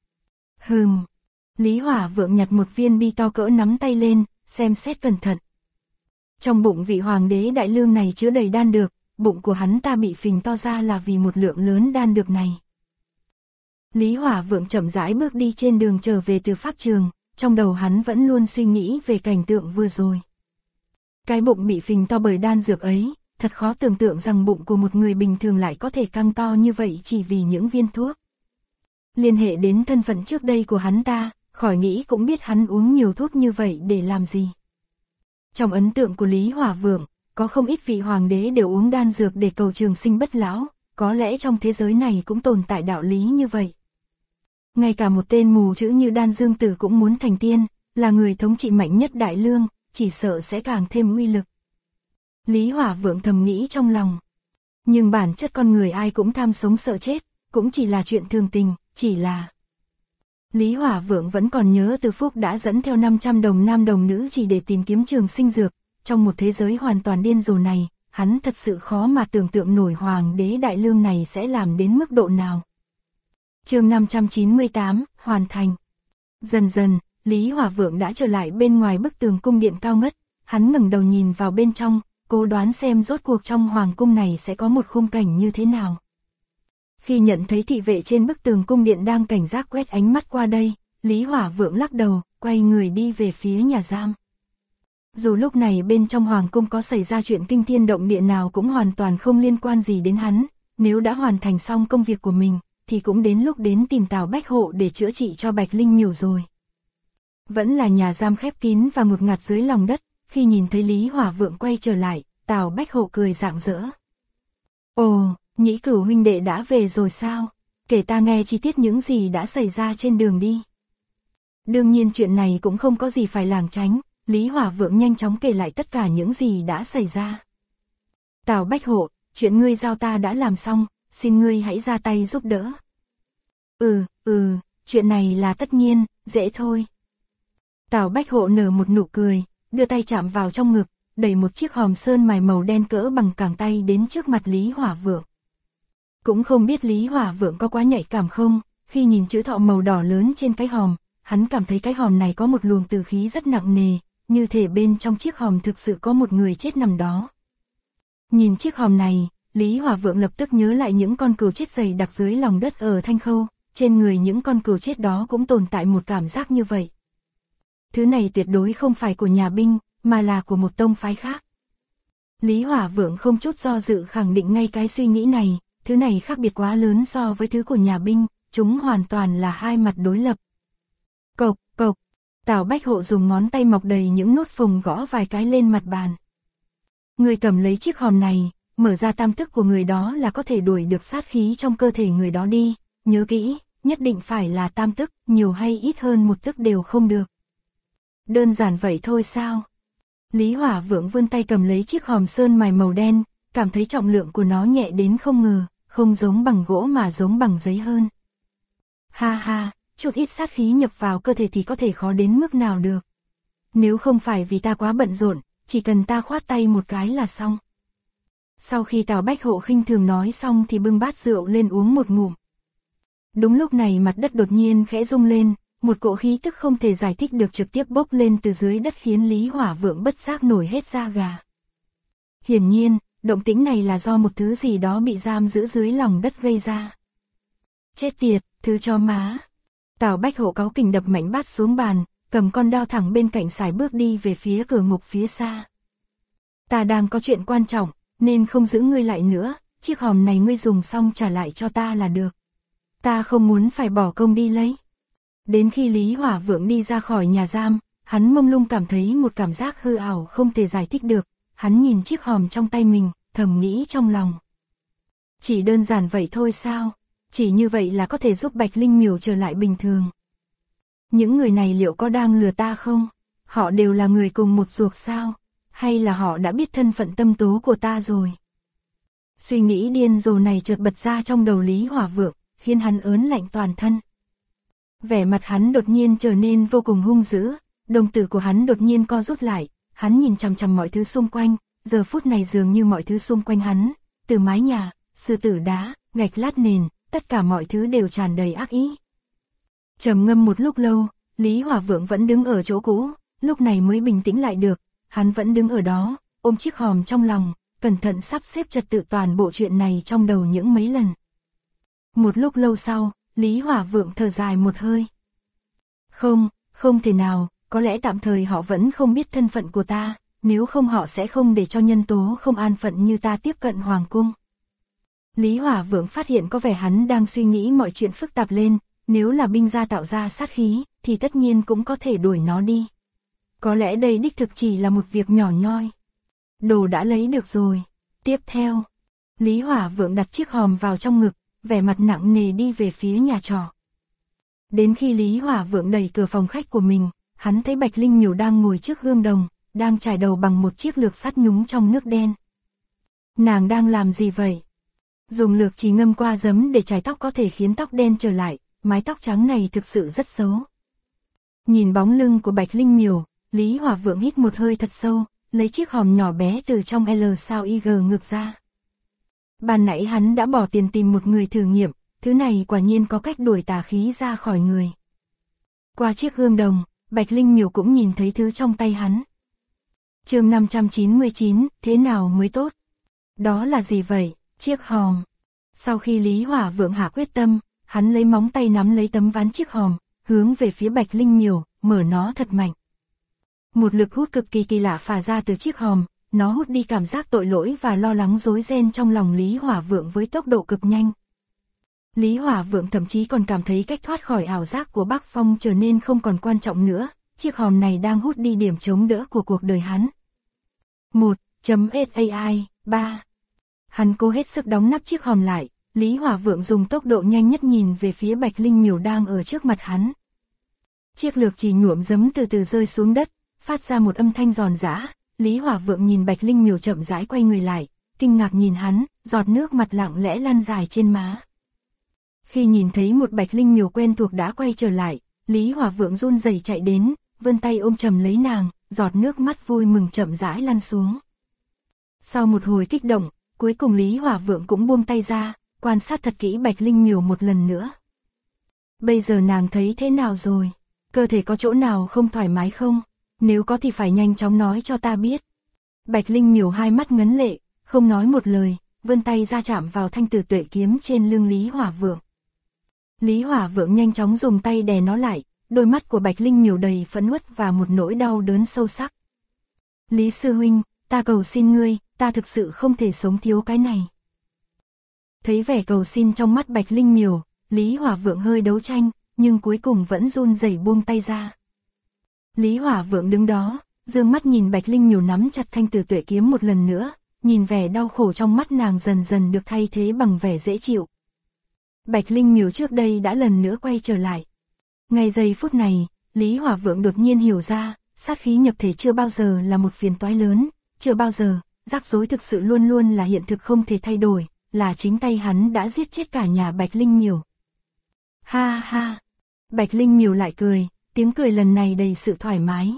Lý Hỏa Vượng nhặt một viên bi to cỡ nắm tay lên, xem xét cẩn thận. Trong bụng vị hoàng đế Đại Lương này chứa đầy đan dược, bụng của hắn ta bị phình to ra là vì một lượng lớn đan dược này. Lý Hỏa Vượng chậm rãi bước đi trên đường trở về từ pháp trường, trong đầu hắn vẫn luôn suy nghĩ về cảnh tượng vừa rồi. Cái bụng bị phình to bởi đan dược ấy, thật khó tưởng tượng rằng bụng của một người bình thường lại có thể căng to như vậy chỉ vì những viên thuốc. Liên hệ đến thân phận trước đây của hắn ta, khỏi nghĩ cũng biết hắn uống nhiều thuốc như vậy để làm gì. Trong ấn tượng của Lý Hỏa Vượng, có không ít vị hoàng đế đều uống đan dược để cầu trường sinh bất lão, có lẽ trong thế giới này cũng tồn tại đạo lý như vậy. Ngay cả một tên mù chữ như Đan Dương Tử cũng muốn thành tiên, là người thống trị mạnh nhất Đại Lương, chỉ sợ sẽ càng thêm uy lực. Lý Hỏa Vượng thầm nghĩ trong lòng. Nhưng bản chất con người ai cũng tham sống sợ chết, cũng chỉ là chuyện thường tình, chỉ là... Lý Hỏa Vượng vẫn còn nhớ Từ Phúc đã dẫn theo 500 đồng nam đồng nữ chỉ để tìm kiếm trường sinh dược, trong một thế giới hoàn toàn điên rồ này, hắn thật sự khó mà tưởng tượng nổi hoàng đế Đại Lương này sẽ làm đến mức độ nào. Chương 598, hoàn thành. Dần dần, Lý Hỏa Vượng đã trở lại bên ngoài bức tường cung điện cao ngất, hắn ngẩng đầu nhìn vào bên trong, cố đoán xem rốt cuộc trong hoàng cung này sẽ có một khung cảnh như thế nào. Khi nhận thấy thị vệ trên bức tường cung điện đang cảnh giác quét ánh mắt qua đây, Lý Hỏa Vượng lắc đầu, quay người đi về phía nhà giam. Dù lúc này bên trong hoàng cung có xảy ra chuyện kinh thiên động địa nào cũng hoàn toàn không liên quan gì đến hắn, nếu đã hoàn thành xong công việc của mình, thì cũng đến lúc đến tìm Tào Bách Hộ để chữa trị cho Bạch Linh Miểu rồi. Vẫn là nhà giam khép kín và ngột ngạt dưới lòng đất, khi nhìn thấy Lý Hỏa Vượng quay trở lại, Tào Bách Hộ cười rạng rỡ. Ồ, Nhĩ Cửu huynh đệ đã về rồi sao? Kể ta nghe chi tiết những gì đã xảy ra trên đường đi. Đương nhiên chuyện này cũng không có gì phải lảng tránh, Lý Hỏa Vượng nhanh chóng kể lại tất cả những gì đã xảy ra. Tào Bách Hộ, chuyện ngươi giao ta đã làm xong, xin ngươi hãy ra tay giúp đỡ. Chuyện này là tất nhiên, dễ thôi. Tào Bách Hộ nở một nụ cười, đưa tay chạm vào trong ngực, đẩy một chiếc hòm sơn mài màu đen cỡ bằng cẳng tay đến trước mặt Lý Hỏa Vượng. Cũng không biết Lý Hỏa Vượng có quá nhạy cảm không, khi nhìn chữ thọ màu đỏ lớn trên cái hòm, hắn cảm thấy cái hòm này có một luồng tử khí rất nặng nề, như thể bên trong chiếc hòm thực sự có một người chết nằm đó. Nhìn chiếc hòm này, Lý Hỏa Vượng lập tức nhớ lại những con cừu chết dày đặc dưới lòng đất ở Thanh Khâu, trên người những con cừu chết đó cũng tồn tại một cảm giác như vậy. Thứ này tuyệt đối không phải của nhà binh, mà là của một tông phái khác. Lý Hỏa Vượng không chút do dự khẳng định ngay cái suy nghĩ này, thứ này khác biệt quá lớn so với thứ của nhà binh, chúng hoàn toàn là hai mặt đối lập. Cộc, cộc, Tào Bách Hộ dùng ngón tay mọc đầy những nốt phùng gõ vài cái lên mặt bàn. Người cầm lấy chiếc hòm này, mở ra tam tức của người đó là có thể đuổi được sát khí trong cơ thể người đó đi, nhớ kỹ, nhất định phải là tam tức, nhiều hay ít hơn một tức đều không được. Đơn giản vậy thôi sao? Lý Hỏa Vượng vươn tay cầm lấy chiếc hòm sơn mài màu đen, cảm thấy trọng lượng của nó nhẹ đến không ngờ, không giống bằng gỗ mà giống bằng giấy hơn. Ha ha, chút ít sát khí nhập vào cơ thể thì có thể khó đến mức nào được. Nếu không phải vì ta quá bận rộn, chỉ cần ta khoát tay một cái là xong. Sau khi Tào Bách Hộ khinh thường nói xong thì bưng bát rượu lên uống một ngụm. Đúng lúc này mặt đất đột nhiên khẽ rung lên, một cỗ khí tức không thể giải thích được trực tiếp bốc lên từ dưới đất khiến Lý Hỏa Vượng bất giác nổi hết da gà. Hiển nhiên, động tĩnh này là do một thứ gì đó bị giam giữ dưới lòng đất gây ra. Chết tiệt, thứ cho má. Tào Bách Hộ cáu kỉnh đập mạnh bát xuống bàn, cầm con đao thẳng bên cạnh sải bước đi về phía cửa ngục phía xa. Ta đang có chuyện quan trọng, nên không giữ ngươi lại nữa, chiếc hòm này ngươi dùng xong trả lại cho ta là được. Ta không muốn phải bỏ công đi lấy. Đến khi Lý Hỏa Vượng đi ra khỏi nhà giam, hắn mông lung cảm thấy một cảm giác hư ảo không thể giải thích được, hắn nhìn chiếc hòm trong tay mình, thầm nghĩ trong lòng. Chỉ đơn giản vậy thôi sao? Chỉ như vậy là có thể giúp Bạch Linh Miểu trở lại bình thường. Những người này liệu có đang lừa ta không? Họ đều là người cùng một ruột sao? Hay là họ đã biết thân phận tâm tố của ta rồi? Suy nghĩ điên rồ này chợt bật ra trong đầu Lý Hỏa Vượng, khiến hắn ớn lạnh toàn thân. Vẻ mặt hắn đột nhiên trở nên vô cùng hung dữ, đồng tử của hắn đột nhiên co rút lại, hắn nhìn chằm chằm mọi thứ xung quanh, giờ phút này dường như mọi thứ xung quanh hắn, từ mái nhà, sư tử đá, gạch lát nền, tất cả mọi thứ đều tràn đầy ác ý. Trầm ngâm một lúc lâu, Lý Hỏa Vượng vẫn đứng ở chỗ cũ, lúc này mới bình tĩnh lại được, hắn vẫn đứng ở đó, ôm chiếc hòm trong lòng, cẩn thận sắp xếp trật tự toàn bộ chuyện này trong đầu những mấy lần. Một lúc lâu sau, Lý Hỏa Vượng thở dài một hơi. Không thể nào, có lẽ tạm thời họ vẫn không biết thân phận của ta, nếu không họ sẽ không để cho nhân tố không an phận như ta tiếp cận hoàng cung. Lý Hỏa Vượng phát hiện có vẻ hắn đang suy nghĩ mọi chuyện phức tạp lên, nếu là binh gia tạo ra sát khí, thì tất nhiên cũng có thể đuổi nó đi. Có lẽ đây đích thực chỉ là một việc nhỏ nhoi. Đồ đã lấy được rồi. Tiếp theo, Lý Hỏa Vượng đặt chiếc hòm vào trong ngực, vẻ mặt nặng nề đi về phía nhà trọ. Đến khi Lý Hỏa Vượng đẩy cửa phòng khách của mình, hắn thấy Bạch Linh Miểu đang ngồi trước gương đồng, đang chải đầu bằng một chiếc lược sắt nhúng trong nước đen. Nàng đang làm gì vậy? Dùng lược chì ngâm qua giấm để chải tóc có thể khiến tóc đen trở lại, mái tóc trắng này thực sự rất xấu. Nhìn bóng lưng của Bạch Linh Miểu, Lý Hỏa Vượng hít một hơi thật sâu, lấy chiếc hòm nhỏ bé từ trong L sao IG ngược ra. Ban nãy hắn đã bỏ tiền tìm một người thử nghiệm, thứ này quả nhiên có cách đuổi tà khí ra khỏi người. Qua chiếc gương đồng, Bạch Linh Miểu cũng nhìn thấy thứ trong tay hắn. Chương 599, thế nào mới tốt? Đó là gì vậy? Chiếc hòm. Sau khi Lý Hỏa Vượng hạ quyết tâm, hắn lấy móng tay nắm lấy tấm ván chiếc hòm, hướng về phía Bạch Linh Miểu, mở nó thật mạnh. Một lực hút cực kỳ kỳ lạ phả ra từ chiếc hòm, nó hút đi cảm giác tội lỗi và lo lắng rối ren trong lòng Lý Hỏa Vượng với tốc độ cực nhanh. Lý Hỏa Vượng thậm chí còn cảm thấy cách thoát khỏi ảo giác của Bắc Phong trở nên không còn quan trọng nữa, chiếc hòm này đang hút đi điểm chống đỡ của cuộc đời hắn. 1.SAI 3. Hắn cố hết sức đóng nắp chiếc hòm lại, Lý Hỏa Vượng dùng tốc độ nhanh nhất nhìn về phía Bạch Linh Miểu đang ở trước mặt hắn. Chiếc lược chì nhuộm giấm từ từ rơi xuống đất, phát ra một âm thanh giòn giã. Lý Hỏa Vượng nhìn Bạch Linh Miểu chậm rãi quay người lại, kinh ngạc nhìn hắn, giọt nước mặt lặng lẽ lăn dài trên má. Khi nhìn thấy một Bạch Linh Miểu quen thuộc đã quay trở lại, Lý Hỏa Vượng run rẩy chạy đến, vươn tay ôm chầm lấy nàng, giọt nước mắt vui mừng chậm rãi lăn xuống. Sau một hồi kích động, cuối cùng Lý Hỏa Vượng cũng buông tay ra, quan sát thật kỹ Bạch Linh Miểu một lần nữa. Bây giờ nàng thấy thế nào rồi? Cơ thể có chỗ nào không thoải mái không? Nếu có thì phải nhanh chóng nói cho ta biết. Bạch Linh Miểu hai mắt ngấn lệ, không nói một lời, vươn tay ra chạm vào thanh tử tuệ kiếm trên lưng Lý Hỏa Vượng. Lý Hỏa Vượng nhanh chóng dùng tay đè nó lại, đôi mắt của Bạch Linh Miểu đầy phẫn uất và một nỗi đau đớn sâu sắc. Lý sư huynh, ta cầu xin ngươi, ta thực sự không thể sống thiếu cái này. Thấy vẻ cầu xin trong mắt Bạch Linh Miểu, Lý Hỏa Vượng hơi đấu tranh, nhưng cuối cùng vẫn run rẩy buông tay ra. Lý Hỏa Vượng đứng đó, dương mắt nhìn Bạch Linh Miểu nắm chặt thanh tử tuệ kiếm một lần nữa, nhìn vẻ đau khổ trong mắt nàng dần dần được thay thế bằng vẻ dễ chịu. Bạch Linh Miểu trước đây đã lần nữa quay trở lại. Ngay giây phút này, Lý Hỏa Vượng đột nhiên hiểu ra, sát khí nhập thể chưa bao giờ là một phiền toái lớn, chưa bao giờ, rắc rối thực sự luôn luôn là hiện thực không thể thay đổi, là chính tay hắn đã giết chết cả nhà Bạch Linh Miểu. Ha ha, Bạch Linh Miểu lại cười, tiếng cười lần này đầy sự thoải mái.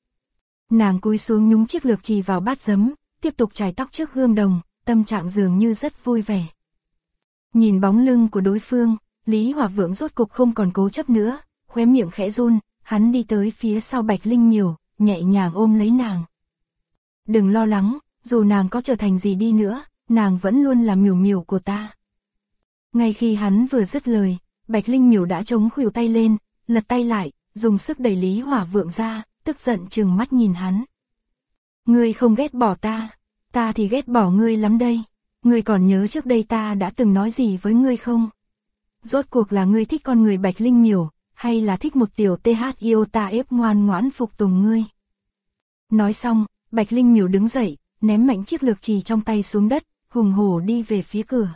Nàng cúi xuống nhúng chiếc lược chì vào bát giấm, tiếp tục chải tóc trước gương đồng, tâm trạng dường như rất vui vẻ. Nhìn bóng lưng của đối phương, Lý Hỏa Vượng rốt cục không còn cố chấp nữa, khóe miệng khẽ run, hắn đi tới phía sau Bạch Linh Miểu, nhẹ nhàng ôm lấy nàng. Đừng lo lắng, dù nàng có trở thành gì đi nữa, nàng vẫn luôn là Miểu Miểu của ta. Ngay khi hắn vừa dứt lời, Bạch Linh Miểu đã chống khuỷu tay lên, lật tay lại, dùng sức đẩy Lý Hỏa Vượng ra, tức giận trừng mắt nhìn hắn. Ngươi không ghét bỏ ta, ta thì ghét bỏ ngươi lắm đây. Ngươi còn nhớ trước đây ta đã từng nói gì với ngươi không? Rốt cuộc là ngươi thích con người Bạch Linh Miểu, hay là thích một tiểu TH yêu ta ép ngoan ngoãn phục tùng ngươi? Nói xong, Bạch Linh Miểu đứng dậy, ném mạnh chiếc lược chì trong tay xuống đất, hùng hổ đi về phía cửa.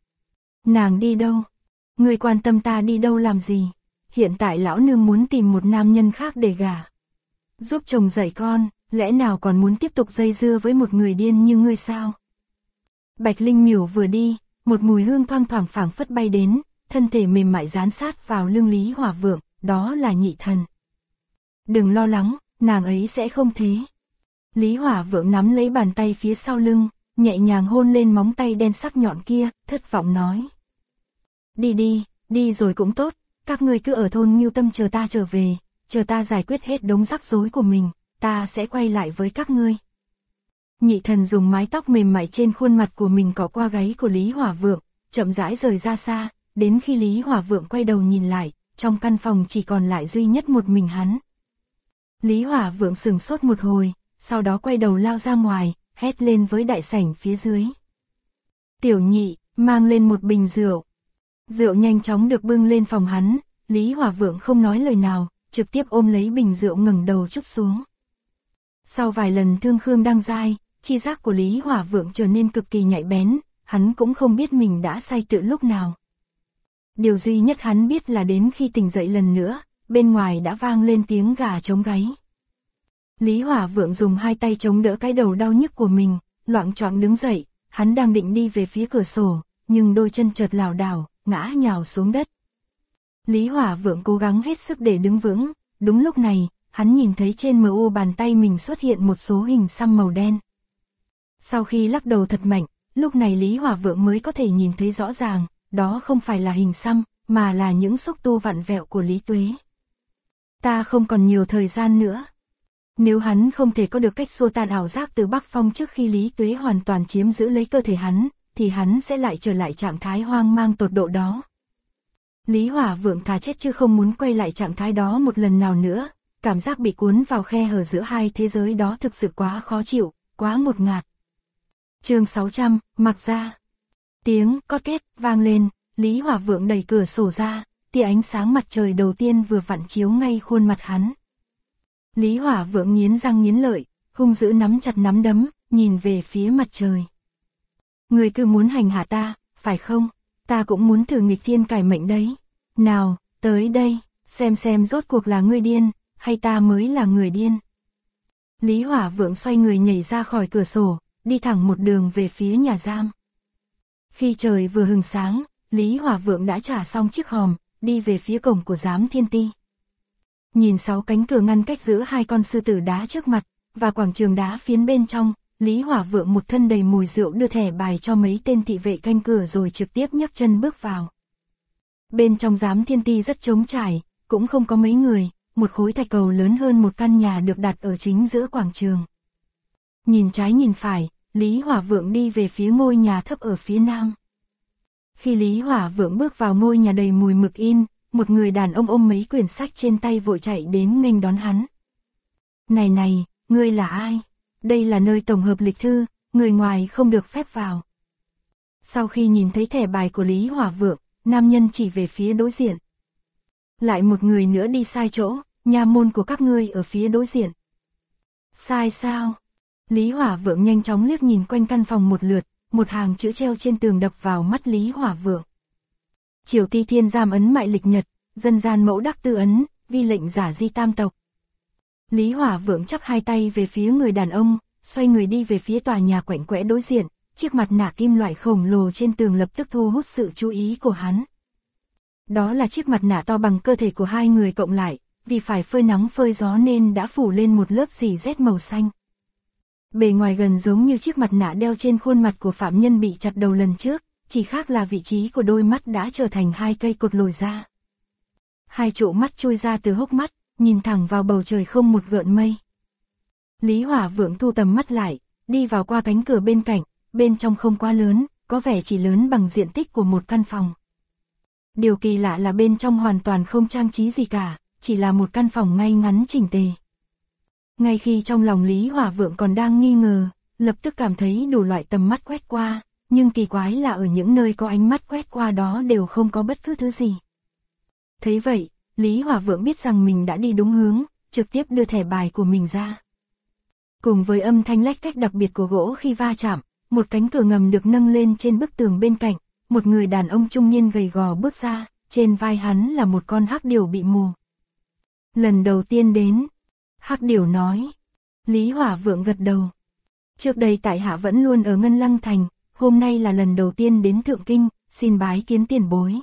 Nàng đi đâu? Ngươi quan tâm ta đi đâu làm gì? Hiện tại lão nương muốn tìm một nam nhân khác để gả. Giúp chồng dạy con, lẽ nào còn muốn tiếp tục dây dưa với một người điên như ngươi sao? Bạch Linh Miểu vừa đi, một mùi hương thoang thoảng phảng phất bay đến, thân thể mềm mại dán sát vào lưng Lý Hỏa Vượng, đó là Nhị Thần. Đừng lo lắng, nàng ấy sẽ không thế. Lý Hỏa Vượng nắm lấy bàn tay phía sau lưng, nhẹ nhàng hôn lên móng tay đen sắc nhọn kia, thất vọng nói. Đi đi, đi rồi cũng tốt, các ngươi cứ ở thôn Ngưu Tâm chờ ta trở về, chờ ta giải quyết hết đống rắc rối của mình, ta sẽ quay lại với các ngươi. Nhị Thần dùng mái tóc mềm mại trên khuôn mặt của mình cọ qua gáy của Lý Hỏa Vượng, chậm rãi rời ra xa, đến khi Lý Hỏa Vượng quay đầu nhìn lại, trong căn phòng chỉ còn lại duy nhất một mình hắn. Lý Hỏa Vượng sửng sốt một hồi, sau đó quay đầu lao ra ngoài, hét lên với đại sảnh phía dưới. Tiểu Nhị, mang lên một bình rượu. Rượu nhanh chóng được bưng lên phòng hắn, Lý Hỏa Vượng không nói lời nào, trực tiếp ôm lấy bình rượu ngẩng đầu trút xuống. Sau vài lần thương khương đăng giai, chi giác của Lý Hỏa Vượng trở nên cực kỳ nhạy bén, hắn cũng không biết mình đã say từ lúc nào. Điều duy nhất hắn biết là đến khi tỉnh dậy lần nữa, bên ngoài đã vang lên tiếng gà trống gáy. Lý Hỏa Vượng dùng hai tay chống đỡ cái đầu đau nhức của mình, loạng choạng đứng dậy, hắn đang định đi về phía cửa sổ, nhưng đôi chân chợt lảo đảo, ngã nhào xuống đất. Lý Hỏa Vượng cố gắng hết sức để đứng vững, đúng lúc này, hắn nhìn thấy trên mu bàn tay mình xuất hiện một số hình xăm màu đen. Sau khi lắc đầu thật mạnh, lúc này Lý Hỏa Vượng mới có thể nhìn thấy rõ ràng, đó không phải là hình xăm, mà là những xúc tu vặn vẹo của Lý Tuế. Ta không còn nhiều thời gian nữa. Nếu hắn không thể có được cách xua tan ảo giác từ Bắc Phong trước khi Lý Tuế hoàn toàn chiếm giữ lấy cơ thể hắn, thì hắn sẽ lại trở lại trạng thái hoang mang tột độ đó. Lý Hỏa Vượng thà chết chứ không muốn quay lại trạng thái đó một lần nào nữa, cảm giác bị cuốn vào khe hở giữa hai thế giới đó thực sự quá khó chịu, quá ngột ngạt. Chương 600, mặc ra. Tiếng cót két vang lên, Lý Hỏa Vượng đẩy cửa sổ ra, tia ánh sáng mặt trời đầu tiên vừa vặn chiếu ngay khuôn mặt hắn. Lý Hỏa Vượng nghiến răng nghiến lợi, hung dữ nắm chặt nắm đấm, nhìn về phía mặt trời. Người cứ muốn hành hạ ta, phải không? Ta cũng muốn thử nghịch thiên cải mệnh đấy. Nào, tới đây, xem rốt cuộc là ngươi điên, hay ta mới là người điên. Lý Hỏa Vượng xoay người nhảy ra khỏi cửa sổ, đi thẳng một đường về phía nhà giam. Khi trời vừa hừng sáng, Lý Hỏa Vượng đã trả xong chiếc hòm, đi về phía cổng của giám thiên ti. Nhìn 6 cánh cửa ngăn cách giữa hai con sư tử đá trước mặt, và quảng trường đá phiến bên trong, Lý Hỏa Vượng một thân đầy mùi rượu đưa thẻ bài cho mấy tên thị vệ canh cửa rồi trực tiếp nhấc chân bước vào. Bên trong giám thiên ti rất trống trải, cũng không có mấy người, một khối thạch cầu lớn hơn một căn nhà được đặt ở chính giữa quảng trường. Nhìn trái nhìn phải, Lý Hỏa Vượng đi về phía ngôi nhà thấp ở phía nam. Khi Lý Hỏa Vượng bước vào ngôi nhà đầy mùi mực in, một người đàn ông ôm mấy quyển sách trên tay vội chạy đến nghênh đón hắn. Này, ngươi là ai? Đây là nơi tổng hợp lịch thư, người ngoài không được phép vào. Sau khi nhìn thấy thẻ bài của Lý Hỏa Vượng, nam nhân chỉ về phía đối diện. Lại một người nữa đi sai chỗ, nha môn của các ngươi ở phía đối diện. Sai sao? Lý Hỏa Vượng nhanh chóng liếc nhìn quanh căn phòng một lượt, một hàng chữ treo trên tường đập vào mắt Lý Hỏa Vượng. Triều Ti Thiên giam ấn mại lịch nhật, dân gian mẫu đắc tư ấn, vi lệnh giả di tam tộc. Lý Hỏa Vượng chắp hai tay về phía người đàn ông, xoay người đi về phía tòa nhà quạnh quẽ đối diện, chiếc mặt nạ kim loại khổng lồ trên tường lập tức thu hút sự chú ý của hắn. Đó là chiếc mặt nạ to bằng cơ thể của hai người cộng lại, vì phải phơi nắng phơi gió nên đã phủ lên một lớp giỉ rét màu xanh. Bề ngoài gần giống như chiếc mặt nạ đeo trên khuôn mặt của phạm nhân bị chặt đầu lần trước, chỉ khác là vị trí của đôi mắt đã trở thành hai cây cột lồi ra. Hai chỗ mắt chui ra từ hốc mắt, nhìn thẳng vào bầu trời không một gợn mây. Lý Hỏa Vượng thu tầm mắt lại, đi vào qua cánh cửa bên cạnh, bên trong không quá lớn, có vẻ chỉ lớn bằng diện tích của một căn phòng. Điều kỳ lạ là bên trong hoàn toàn không trang trí gì cả, chỉ là một căn phòng ngay ngắn chỉnh tề. Ngay khi trong lòng Lý Hỏa Vượng còn đang nghi ngờ, lập tức cảm thấy đủ loại tầm mắt quét qua, nhưng kỳ quái là ở những nơi có ánh mắt quét qua đó đều không có bất cứ thứ gì. Thấy vậy, Lý Hỏa Vượng biết rằng mình đã đi đúng hướng, trực tiếp đưa thẻ bài của mình ra. Cùng với âm thanh lách cách đặc biệt của gỗ khi va chạm, một cánh cửa ngầm được nâng lên trên bức tường bên cạnh, một người đàn ông trung niên gầy gò bước ra, trên vai hắn là một con hắc điểu bị mù. Lần đầu tiên đến, hắc điểu nói. Lý Hỏa Vượng gật đầu. Trước đây tại hạ vẫn luôn ở Ngân Lăng Thành, hôm nay là lần đầu tiên đến Thượng Kinh, xin bái kiến tiền bối.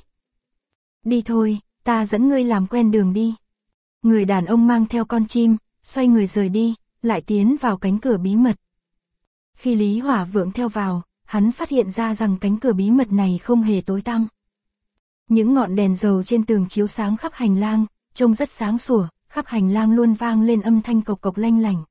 Đi thôi, ta dẫn ngươi làm quen đường đi. Người đàn ông mang theo con chim, xoay người rời đi, lại tiến vào cánh cửa bí mật. Khi Lý Hỏa Vượng theo vào, hắn phát hiện ra rằng cánh cửa bí mật này không hề tối tăm. Những ngọn đèn dầu trên tường chiếu sáng khắp hành lang, trông rất sáng sủa, khắp hành lang luôn vang lên âm thanh cộc cộc lanh lảnh.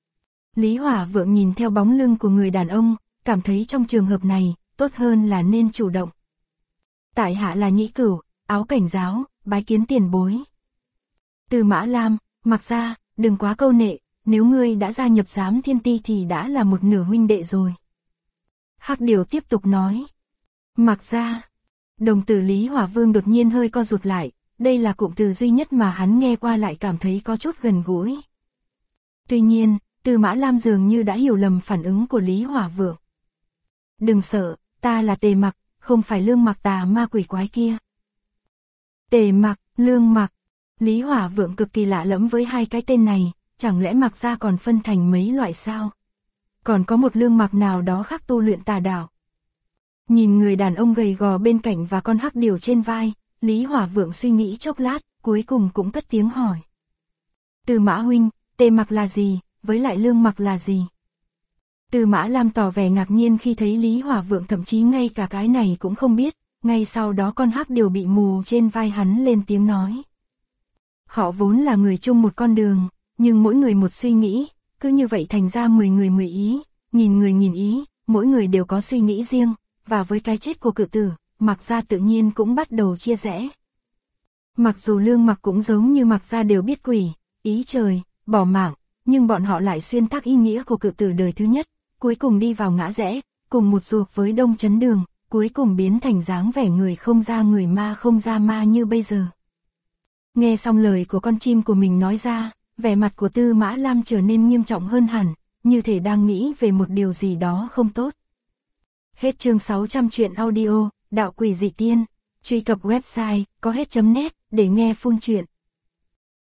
Lý Hỏa Vượng nhìn theo bóng lưng của người đàn ông, cảm thấy trong trường hợp này, tốt hơn là nên chủ động. Tại hạ là Nhĩ Cửu, áo cảnh giáo, bái kiến tiền bối. Từ Mã Lam, mặc ra, đừng quá câu nệ, nếu ngươi đã gia nhập Giám Thiên Ti thì đã là một nửa huynh đệ rồi. Hắc Điều tiếp tục nói. Mặc ra, đồng tử Lý Hỏa Vương đột nhiên hơi co rụt lại, đây là cụm từ duy nhất mà hắn nghe qua lại cảm thấy có chút gần gũi. Tuy nhiên, Tư Mã Lam dường như đã hiểu lầm phản ứng của Lý Hỏa Vương. Đừng sợ, ta là Tề Mặc, không phải Lương Mặc tà ma quỷ quái kia. Tề Mặc, Lương Mặc, Lý Hỏa Vượng cực kỳ lạ lẫm với hai cái tên này, chẳng lẽ Mặc ra còn phân thành mấy loại sao? Còn có một Lương Mặc nào đó khác tu luyện tà đạo. Nhìn người đàn ông gầy gò bên cạnh và con Hắc Điều trên vai, Lý Hỏa Vượng suy nghĩ chốc lát, cuối cùng cũng cất tiếng hỏi. Tư Mã huynh, Tề Mặc là gì, với lại Lương Mặc là gì? Tư Mã Lam tỏ vẻ ngạc nhiên khi thấy Lý Hỏa Vượng thậm chí ngay cả cái này cũng không biết, ngay sau đó con Hắc Điều bị mù trên vai hắn lên tiếng nói. Họ vốn là người chung một con đường, nhưng mỗi người một suy nghĩ, cứ như vậy thành ra 10 người 10 ý, nghìn người nghìn ý, mỗi người đều có suy nghĩ riêng, và với cái chết của cự tử, Mặc ra tự nhiên cũng bắt đầu chia rẽ. Mặc dù Lương Mặc cũng giống như Mặc ra đều biết quỷ, ý trời, bỏ mạng, nhưng bọn họ lại xuyên tạc ý nghĩa của cự tử đời thứ nhất, cuối cùng đi vào ngã rẽ, cùng một ruột với Đông Chấn Đường, cuối cùng biến thành dáng vẻ người không ra người ma không ra ma như bây giờ. Nghe xong lời của con chim của mình nói ra, vẻ mặt của Tư Mã Lam trở nên nghiêm trọng hơn hẳn, như thể đang nghĩ về một điều gì đó không tốt. Hết chương 600 truyện audio, Đạo Quỷ Dị Tiên, truy cập website có hết.net để nghe full truyện.